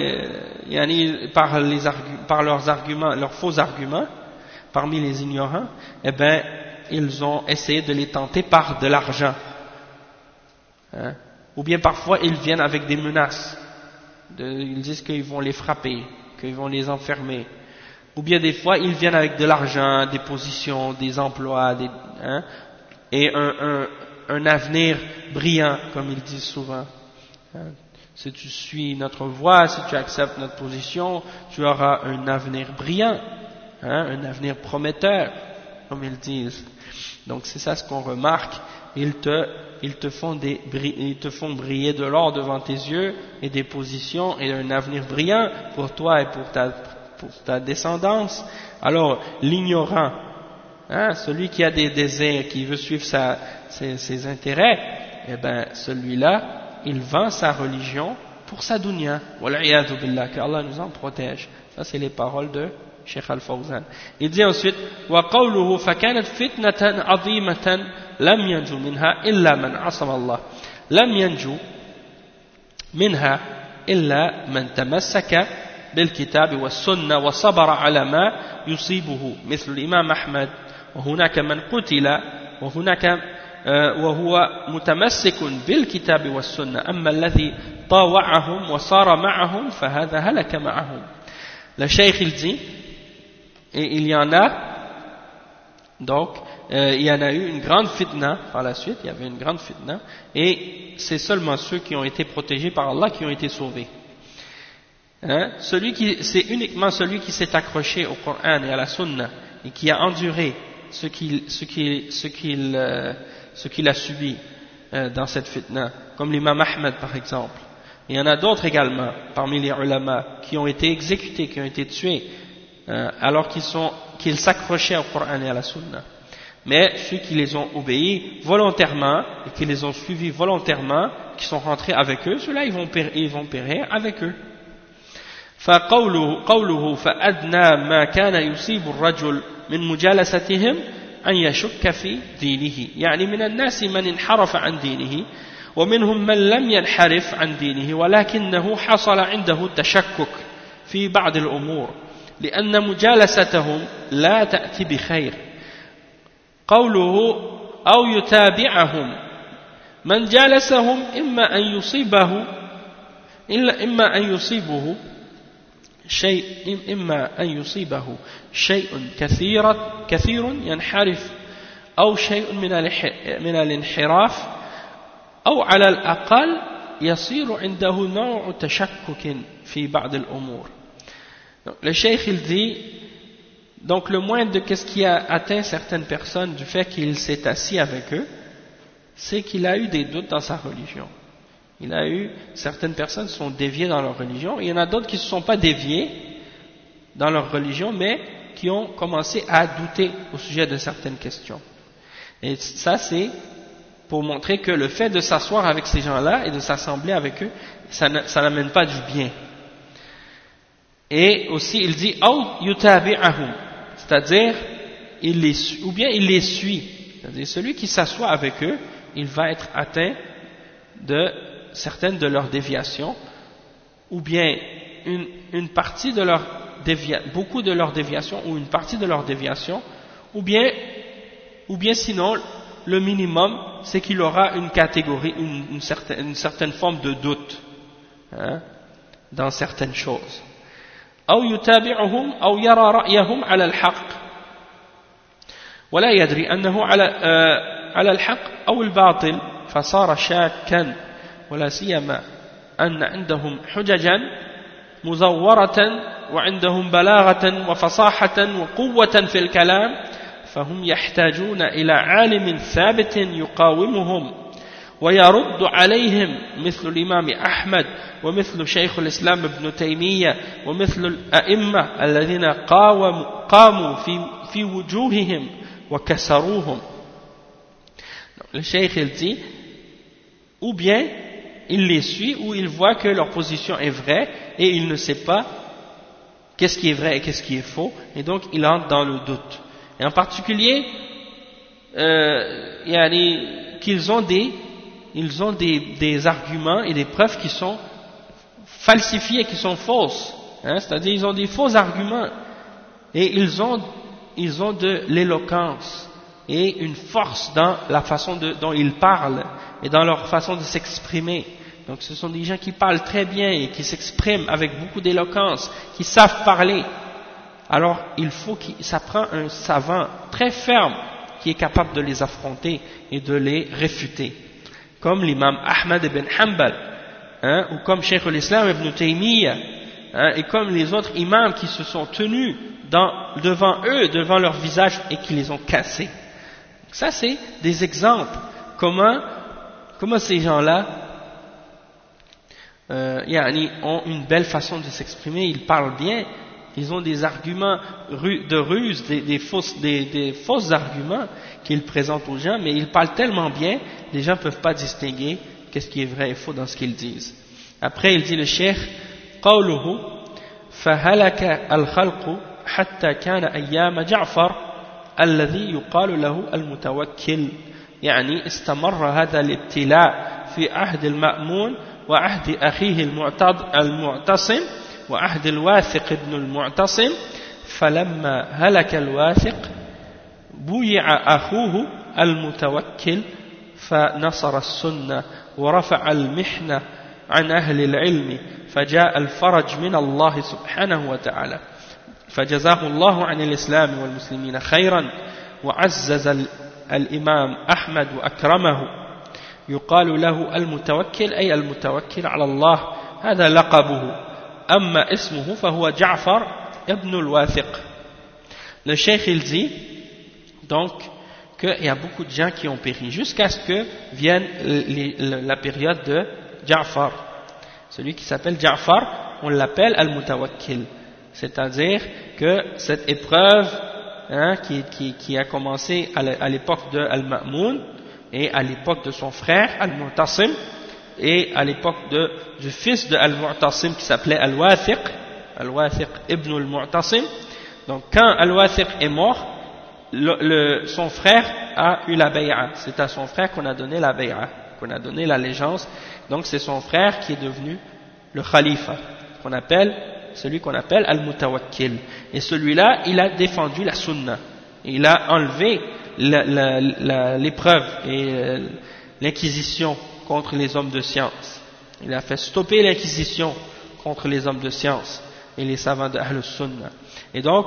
leurs arguments, leurs faux arguments, parmi les ignorants, eh ben, ils ont essayé de les tenter par de l'argent. Hein? Ou bien parfois ils viennent avec des menaces. Ils disent qu'ils vont les frapper, qu'ils vont les enfermer. Ou bien des fois ils viennent avec de l'argent, des positions, des emplois, et un avenir brillant, comme ils disent souvent. Hein? Si tu suis notre voie, si tu acceptes notre position, tu auras un avenir brillant, un avenir prometteur, comme ils disent. Donc c'est ça ce qu'on remarque. Ils te font briller de l'or devant tes yeux et des positions et un avenir brillant pour toi et pour ta descendance. Alors l'ignorant, celui qui a des désirs, qui veut suivre ses intérêts, eh ben celui-là, il vend sa religion pour sa dunya. Wal'iyadu billah, qu'Allah nous en protège. Ça c'est les paroles de Cheikh Al-Fawzan. Il dit ensuite, وَقَوْلُهُ فَكَانَتْ فِتْنَةً عَظِيمَةً لَمْ يَنْجُ مِنْهَا إِلَّا مَنْ عَصَمَ اللَّهِ لَمْ يَنْجُ مِنْهَا إِلَّا مَنْ تَمَسَّكَ بالكتاب والسنة وصبر على ما يصيبه مثل الإمام أحمد وهناك من قتل وهو متمسك بالكتاب والسنة أما الذي طاوعهم وصار معهم فهذا هلك معهم. Le cheikh il dit, et il y en a, donc il y en a eu une grande fitna par la suite, il y avait une grande fitna, et c'est seulement ceux qui ont été protégés par Allah qui ont été sauvés. C'est uniquement celui qui s'est accroché au Coran et à la Sunna et qui a enduré ce qu'il a subi dans cette fitna, comme l'imam Ahmed par exemple. Il y en a d'autres également parmi les ulama qui ont été exécutés, qui ont été tués alors qu'ils s'accrochaient au Coran et à la Sunna. Mais ceux qui les ont obéis volontairement et qui les ont suivis volontairement, qui sont rentrés avec eux, ceux-là ils vont périr avec eux. فقوله فأدنى ما كان يصيب الرجل من مجالستهم أن يشك في دينه يعني من الناس من انحرف عن دينه ومنهم من لم ينحرف عن دينه ولكنه حصل عنده التشكك في بعض الأمور لأن مجالستهم لا تأتي بخير. قوله أو يتابعهم من جالسهم إما أن يصيبه شيء كثير ينحرف أو شيء من الانحراف أو على الأقل يصير عنده نوع تشكك في بعض الأمور. Le cheikh il dit, donc le moins de qu'est-ce qui a atteint certaines personnes du fait qu'il s'est assis avec eux, c'est qu'il a eu des doutes dans sa religion. Certaines personnes sont déviées dans leur religion, et il y en a d'autres qui ne se sont pas déviées dans leur religion, mais qui ont commencé à douter au sujet de certaines questions. Et ça, c'est pour montrer que le fait de s'asseoir avec ces gens-là et de s'assembler avec eux, ça n'amène pas du bien. Et aussi, il dit « yutabi'ahum », c'est-à-dire, il les suit. C'est-à-dire, celui qui s'assoit avec eux, il va être atteint de certaines de leurs déviations, ou bien une partie de leur beaucoup de leurs déviations, ou une partie de leurs déviations, ou bien sinon, le minimum, c'est qu'il aura une catégorie, une certaine forme de doute dans certaines choses. أو يتابعهم أو يرى رأيهم على الحق ولا يدري أنه على الحق أو الباطل فصار شاكا ولا سيما أن عندهم حججا مزورة وعندهم بلاغة وفصاحة وقوة في الكلام فهم يحتاجون إلى عالم ثابت يقاومهم ويرد عليهم مثل الإمام أحمد ومثل شيخ الإسلام ابن تيمية ومثل الأئمة الذين قاموا في وجوههم وكسروهم. Le cheikh il dit, ou bien il les suit, ou il voit que leur position est vraie et il ne sait pas qu'est-ce qui est vrai et qu'est-ce qui est faux, et donc il entre dans le doute. Et en particulier, qu'ils ont des arguments et des preuves qui sont falsifiées, qui sont fausses, hein, c'est-à-dire ils ont des faux arguments, et ils ont de l'éloquence et une force dans la façon dont ils parlent et dans leur façon de s'exprimer. Donc ce sont des gens qui parlent très bien et qui s'expriment avec beaucoup d'éloquence, qui savent parler. Alors il faut ça prend un savant très ferme qui est capable de les affronter et de les réfuter, comme l'imam Ahmad ibn Hanbal, hein, ou comme Cheikh al-Islam ibn Taymiyyah, hein, et comme les autres imams qui se sont tenus devant eux, devant leur visage, et qui les ont cassés. Ça c'est des exemples, comment ces gens-là ont une belle façon de s'exprimer, ils parlent bien, ils ont des arguments de ruse, des fausses arguments qu'ils présentent aux gens, mais ils parlent tellement bien, les gens ne peuvent pas distinguer qu'est-ce qui est vrai et faux dans ce qu'ils disent. Après, il dit le cheikh, قوله فهلك الخلق حتى كان أيام جعفر الذي يقال له المتوكل، يعني استمر هذا الابتلاء في عهد المأمون وعهد أخيه المعتصم وعهد الواثق ابن المعتصم، فلما هلك الواثق بويع أخوه المتوكل فنصر السنة ورفع المحنة عن أهل العلم، فجاء الفرج من الله سبحانه وتعالى، فجزاه الله عن الإسلام والمسلمين خيرا وعزز الإمام أحمد وأكرمه، يقال له المتوكل أي المتوكل على الله، هذا لقبه، أما اسمه فهو جعفر ابن الواثق. Le cheikh il dit donc qu'il y a beaucoup de gens qui ont péri jusqu'à ce que vienne la période de Ja'far. Celui qui s'appelle Ja'far, on l'appelle Al-Mutawakkil, c'est-à-dire que cette épreuve, hein, qui a commencé à l'époque de Al-Ma'moun et à l'époque de son frère Al-Mu'tasim et à l'époque du fils de Al-Mu'tasim qui s'appelait Al-Wathiq ibn Al-Mu'tasim. Donc quand Al-Wathiq est mort, son frère a eu la bay'a, c'est à son frère qu'on a donné la bay'a, qu'on a donné l'allégeance. Donc c'est son frère qui est devenu le khalifa, celui qu'on appelle Al-Mutawakkil. Et celui-là, il a défendu la sunna, il a enlevé l'épreuve et l'inquisition contre les hommes de science. Il a fait stopper l'inquisition contre les hommes de science et les savants de Ahl Sunna. Et donc,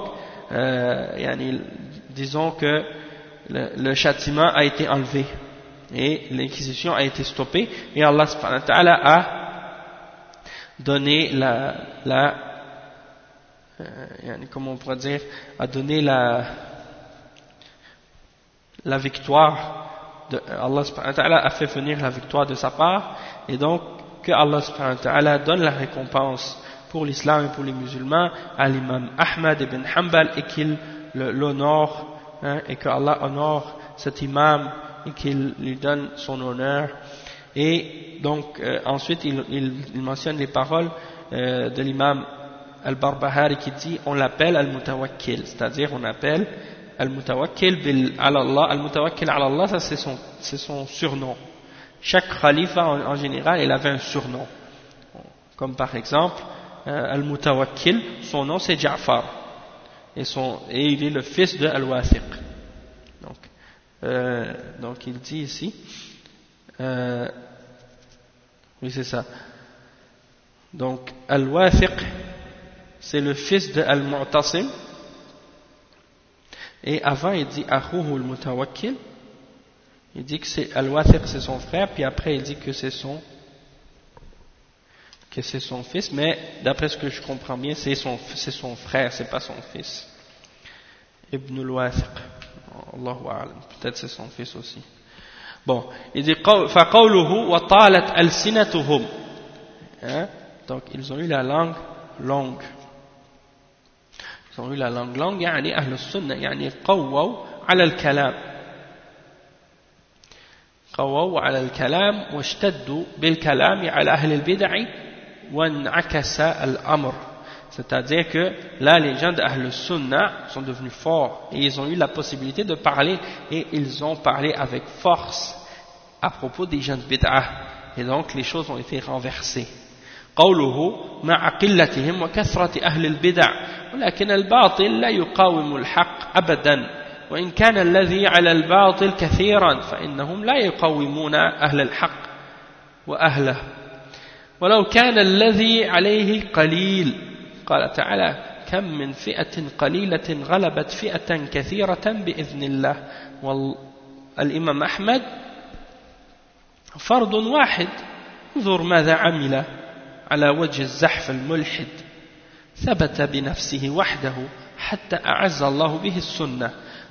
disons que le châtiment a été enlevé et l'inquisition a été stoppée, et Allah subhanahu wa ta'ala a donné comment on pourrait dire, a donné la victoire Allah subhanahu wa ta'ala a fait venir la victoire de sa part, et donc que Allah subhanahu wa ta'ala donne la récompense pour l'islam et pour les musulmans à l'imam Ahmad ibn Hanbal, et qu'il l'honore, hein, et que Allah honore cet imam et qu'il lui donne son honneur. Et donc ensuite il mentionne les paroles de l'imam Al-Barbahari qui dit on l'appelle Al-Mutawakkil, c'est-à-dire on appelle Al-Mutawakkil ala Allah. Al-Mutawakkil ala Allah, ça c'est son surnom. Chaque khalifa en général il avait un surnom, comme par exemple Al-Mutawakkil, son nom c'est Ja'far, et il est le fils de Al-Wathiq. Donc il dit ici, oui c'est ça, donc Al-Wathiq c'est le fils de Al-Mu'tasim, et avant il dit Akhuhu Al-Mutawakkil, il dit que c'est Al-Wathiq c'est son frère, puis après il dit que c'est son fils, mais d'après ce que je comprends bien c'est son frère, c'est pas son fils. Ibn al-Wathiq, Allahu a'lam, peut-être c'est son fils aussi. Bon, il dit فَقَوْلُهُ وَطَالَتْ أَلْسِنَتُهُمْ, donc ils ont eu la langue longue. Ils ont eu la langue longue, يعني أهل السنة يعني قووا على الكلام واشتدوا بالكلام على أهل البدع وانعكس الأمر. C'est-à-dire que là, les gens d'Ahl Sunnah sont devenus forts et ils ont eu la possibilité de parler, et ils ont parlé avec force à propos des gens de Bid'ah, et donc les choses ont été renversées. قوله مع قلتهم وكثرة أهل البدع ولكن الباطل لا يقاوم الحق أبدا وإن كان الذي على الباطل كثيرا فإنهم لا يقاومون أهل الحق وأهله ولو كان الذي عليه قليل قال تعالى كم من فئة قليلة غلبت فئة كثيرة بإذن الله والإمام أحمد فرد واحد انظر ماذا عمل على وجه الزحف الملحد ثبت بنفسه وحده حتى أعز الله به السنة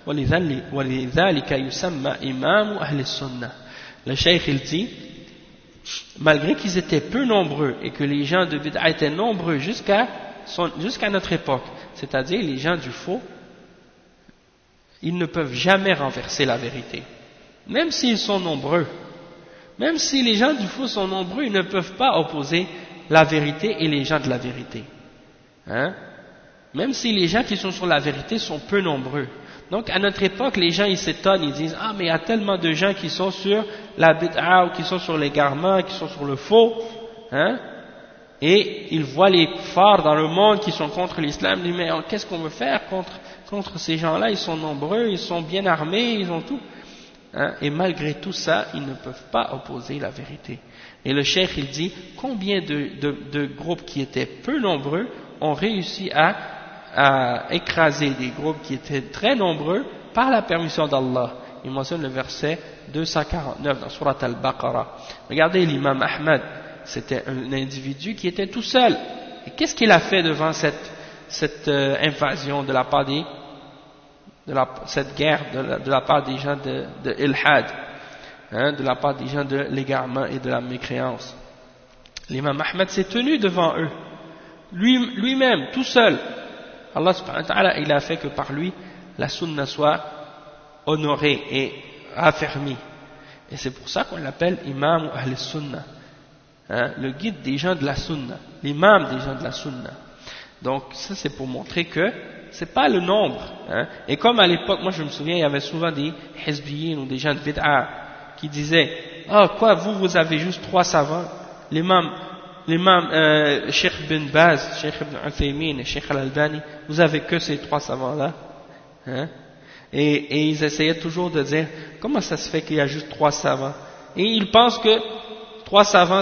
ولذلك يسمى إمام أهل السنة. Le cheikh il dit malgré qu'ils étaient peu nombreux et que les gens de bid'a étaient nombreux jusqu'à notre époque, c'est-à-dire les gens du faux, ils ne peuvent jamais renverser la vérité même s'ils sont nombreux. Même si les gens du faux sont nombreux, ils ne peuvent pas opposer la vérité et les gens de la vérité. Hein? Même si les gens qui sont sur la vérité sont peu nombreux. Donc à notre époque, les gens ils s'étonnent, ils disent « Ah mais il y a tellement de gens qui sont sur la bid'a ou qui sont sur l'égarement, qui sont sur le faux. Hein? » Et ils voient les kuffars dans le monde qui sont contre l'islam, ils disent « Mais qu'est-ce qu'on veut faire contre ces gens-là? Ils sont nombreux, ils sont bien armés, ils ont tout. » Hein? Et malgré tout ça, ils ne peuvent pas opposer la vérité. Et le cheikh il dit combien de groupes qui étaient peu nombreux ont réussi à écraser des groupes qui étaient très nombreux par la permission d'Allah. Il mentionne le verset 249 dans Surat Al-Baqarah. Regardez l'imam Ahmad, c'était un individu qui était tout seul. Et qu'est-ce qu'il a fait devant cette invasion de la part cette guerre de la part des gens de Ilhad, hein, de la part des gens de l'égarement et de la mécréance? L'imam Ahmad s'est tenu devant eux, lui-même, tout seul. Allah subhanahu wa ta'ala, il a fait que par lui, la sunna soit honorée et affermie. Et c'est pour ça qu'on l'appelle imam ou ahl sunna, hein, le guide des gens de la sunna, l'imam des gens de la sunna. Donc ça c'est pour montrer que c'est pas le nombre, hein. Et comme à l'époque, moi je me souviens, il y avait souvent des hizbiyin ou des gens de bid'a qui disaient « Ah, quoi, vous avez juste 3 savants, l'imam Sheikh bin Baz, Sheikh ibn Uthaymin et Sheikh al-Albani, vous avez que ces 3 savants-là, hein? » Et ils essayaient toujours de dire « Comment ça se fait qu'il y a juste 3 savants ?» Et ils pensent que 3 savants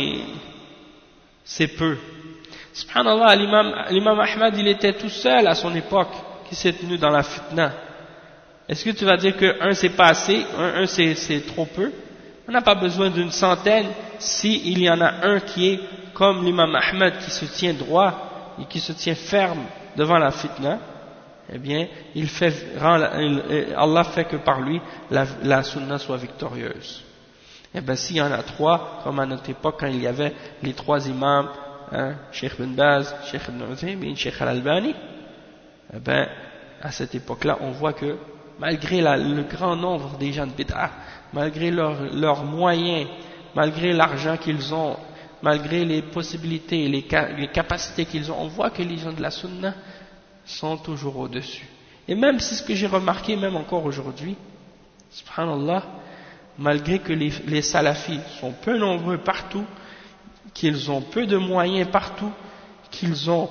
c'est peu. Subhanallah, l'imam Ahmad, il était tout seul à son époque, qui s'est tenu dans la fitna. Est-ce que tu vas dire que un c'est pas assez, un c'est trop peu? On n'a pas besoin d'une centaine s'il y en a un qui est comme l'imam Ahmad, qui se tient droit et qui se tient ferme devant la fitna. Eh bien, Allah fait que par lui, la sunna soit victorieuse. Eh bien, s'il y en a 3, comme à notre époque, quand il y avait les 3 imams, hein, Sheikh bin Baz, Sheikh ibn Uthaymin, Sheikh al-Albani, eh bien, à cette époque-là, on voit que malgré le grand nombre des gens de bid'a, malgré leurs moyens, malgré l'argent qu'ils ont, malgré les possibilités, les capacités qu'ils ont, on voit que les gens de la sunna sont toujours au-dessus. Et même c'est ce que j'ai remarqué, même encore aujourd'hui, subhanallah, malgré que les salafis sont peu nombreux partout, qu'ils ont peu de moyens partout, qu'ils ont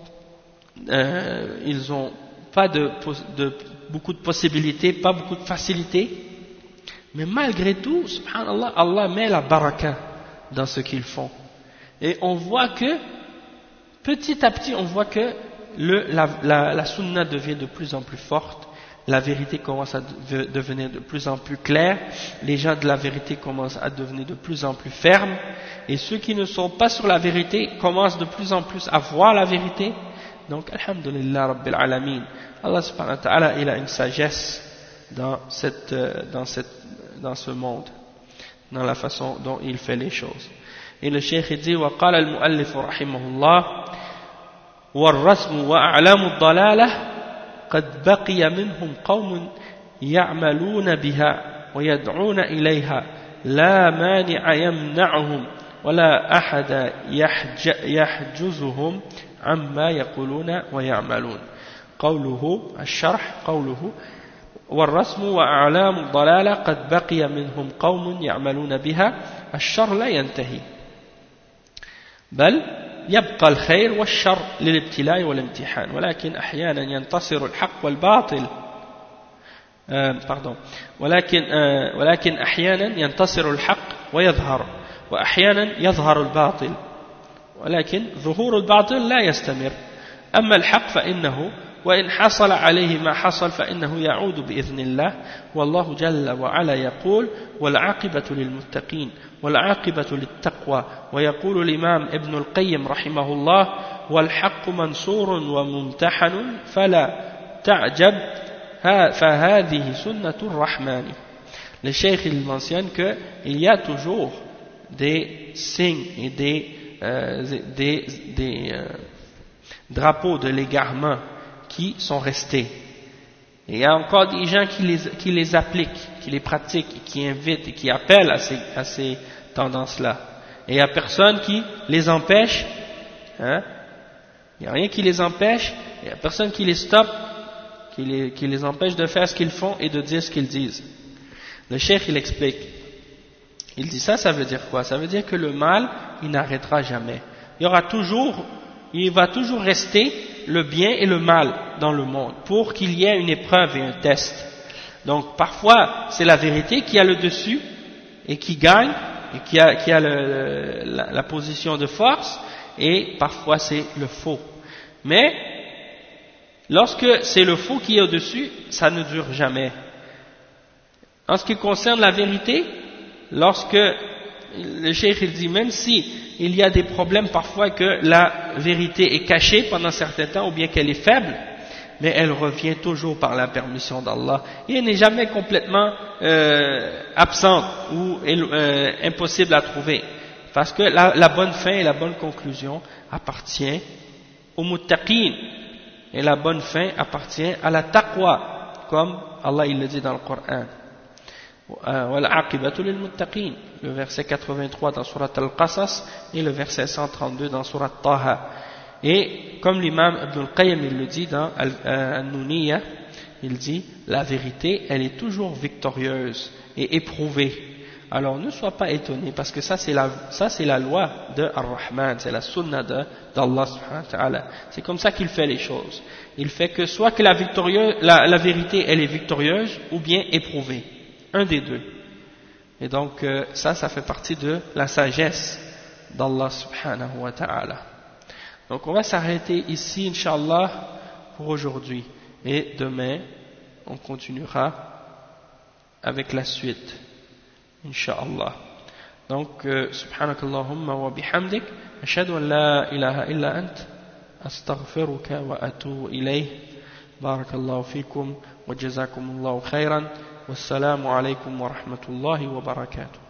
pas beaucoup de possibilités, pas beaucoup de facilités, mais malgré tout, subhanallah, Allah met la baraka dans ce qu'ils font. Et on voit que, petit à petit, on voit que la sunna devient de plus en plus forte, la vérité commence à devenir de plus en plus claire, les gens de la vérité commencent à devenir de plus en plus fermes, et ceux qui ne sont pas sur la vérité commencent de plus en plus à voir la vérité. Donc, alhamdulillah rabbil alamin, Allah subhanahu wa ta'ala, il a une sagesse dans ce monde, dans la façon dont il fait les choses. Et le cheikh dit, وقال المؤلف رحمه الله والرسم وأعلام الضلالة قد بقي منهم قوم يعملون بها ويدعون إليها لا مانع يمنعهم ولا أحد يحجزهم عما يقولون ويعملون. قوله الشرح قوله والرسم وأعلام الضلالة قد بقي منهم قوم يعملون بها الشر لا ينتهي. بل يبقى الخير والشر للابتلاء والامتحان ولكن أحيانا ينتصر الحق والباطل ولكن أحيانا ينتصر الحق ويظهر وأحيانا يظهر الباطل ولكن ظهور الباطل لا يستمر أما الحق فإنه وإن حصل عليه ما حصل فإنه يعود بإذن الله والله جل وعلا يقول والعاقبة للمتقين والعاقبة للتقوى ويقول الإمام ابن القيم رحمه الله والحق منصور وممتحن فلا تعجب فهذه سنة الرحمن. Le cheikh il mentionne qu'il y a toujours des signes et des drapeaux de l'égarement qui sont restés. Et il y a encore des gens qui les appliquent, qui les pratiquent, qui invitent et qui appellent à ces tendances-là. Et il n'y a personne qui les empêche, hein? Il n'y a rien qui les empêche, il n'y a personne qui les stoppe, qui les empêche de faire ce qu'ils font et de dire ce qu'ils disent. Le cheikh il explique, il dit ça veut dire quoi? Ça veut dire que le mal, il n'arrêtera jamais. Il va toujours rester le bien et le mal dans le monde pour qu'il y ait une épreuve et un test. Donc parfois c'est la vérité qui a le dessus et qui gagne et qui a la position de force et parfois c'est le faux. Mais lorsque c'est le faux qui est au-dessus, ça ne dure jamais. En ce qui concerne la vérité, lorsque le cheikh il dit même si il y a des problèmes parfois que la vérité est cachée pendant un certain temps ou bien qu'elle est faible, mais elle revient toujours par la permission d'Allah et elle n'est jamais complètement absente ou impossible à trouver parce que la bonne fin et la bonne conclusion appartient aux muttaqin et la bonne fin appartient à la taqwa comme Allah il le dit dans le Coran. Le verset 83 dans Surat Al-Qasas et le verset 132 dans Surat Taha. Et comme l'imam Ibn al-Qayyim il le dit dans Al-Nuniyya, il dit la vérité elle est toujours victorieuse et éprouvée. Alors ne sois pas étonné parce que ça c'est la loi de Ar-Rahman, c'est la sunna d'Allah subhanahu wa ta'ala. C'est comme ça qu'il fait les choses. Il fait que soit que la vérité elle est victorieuse ou bien éprouvée. Un des deux. Et donc ça fait partie de la sagesse d'Allah subhanahu wa ta'ala. Donc on va s'arrêter ici inshallah pour aujourd'hui et demain on continuera avec la suite inshallah. Donc subhanakallahumma wa bihamdik ashhadu an la ilaha illa ant astaghfiruka wa atubu ilayh. Barakallahu fikum wa jazakumullahu khairan. والسلام عليكم ورحمة الله وبركاته.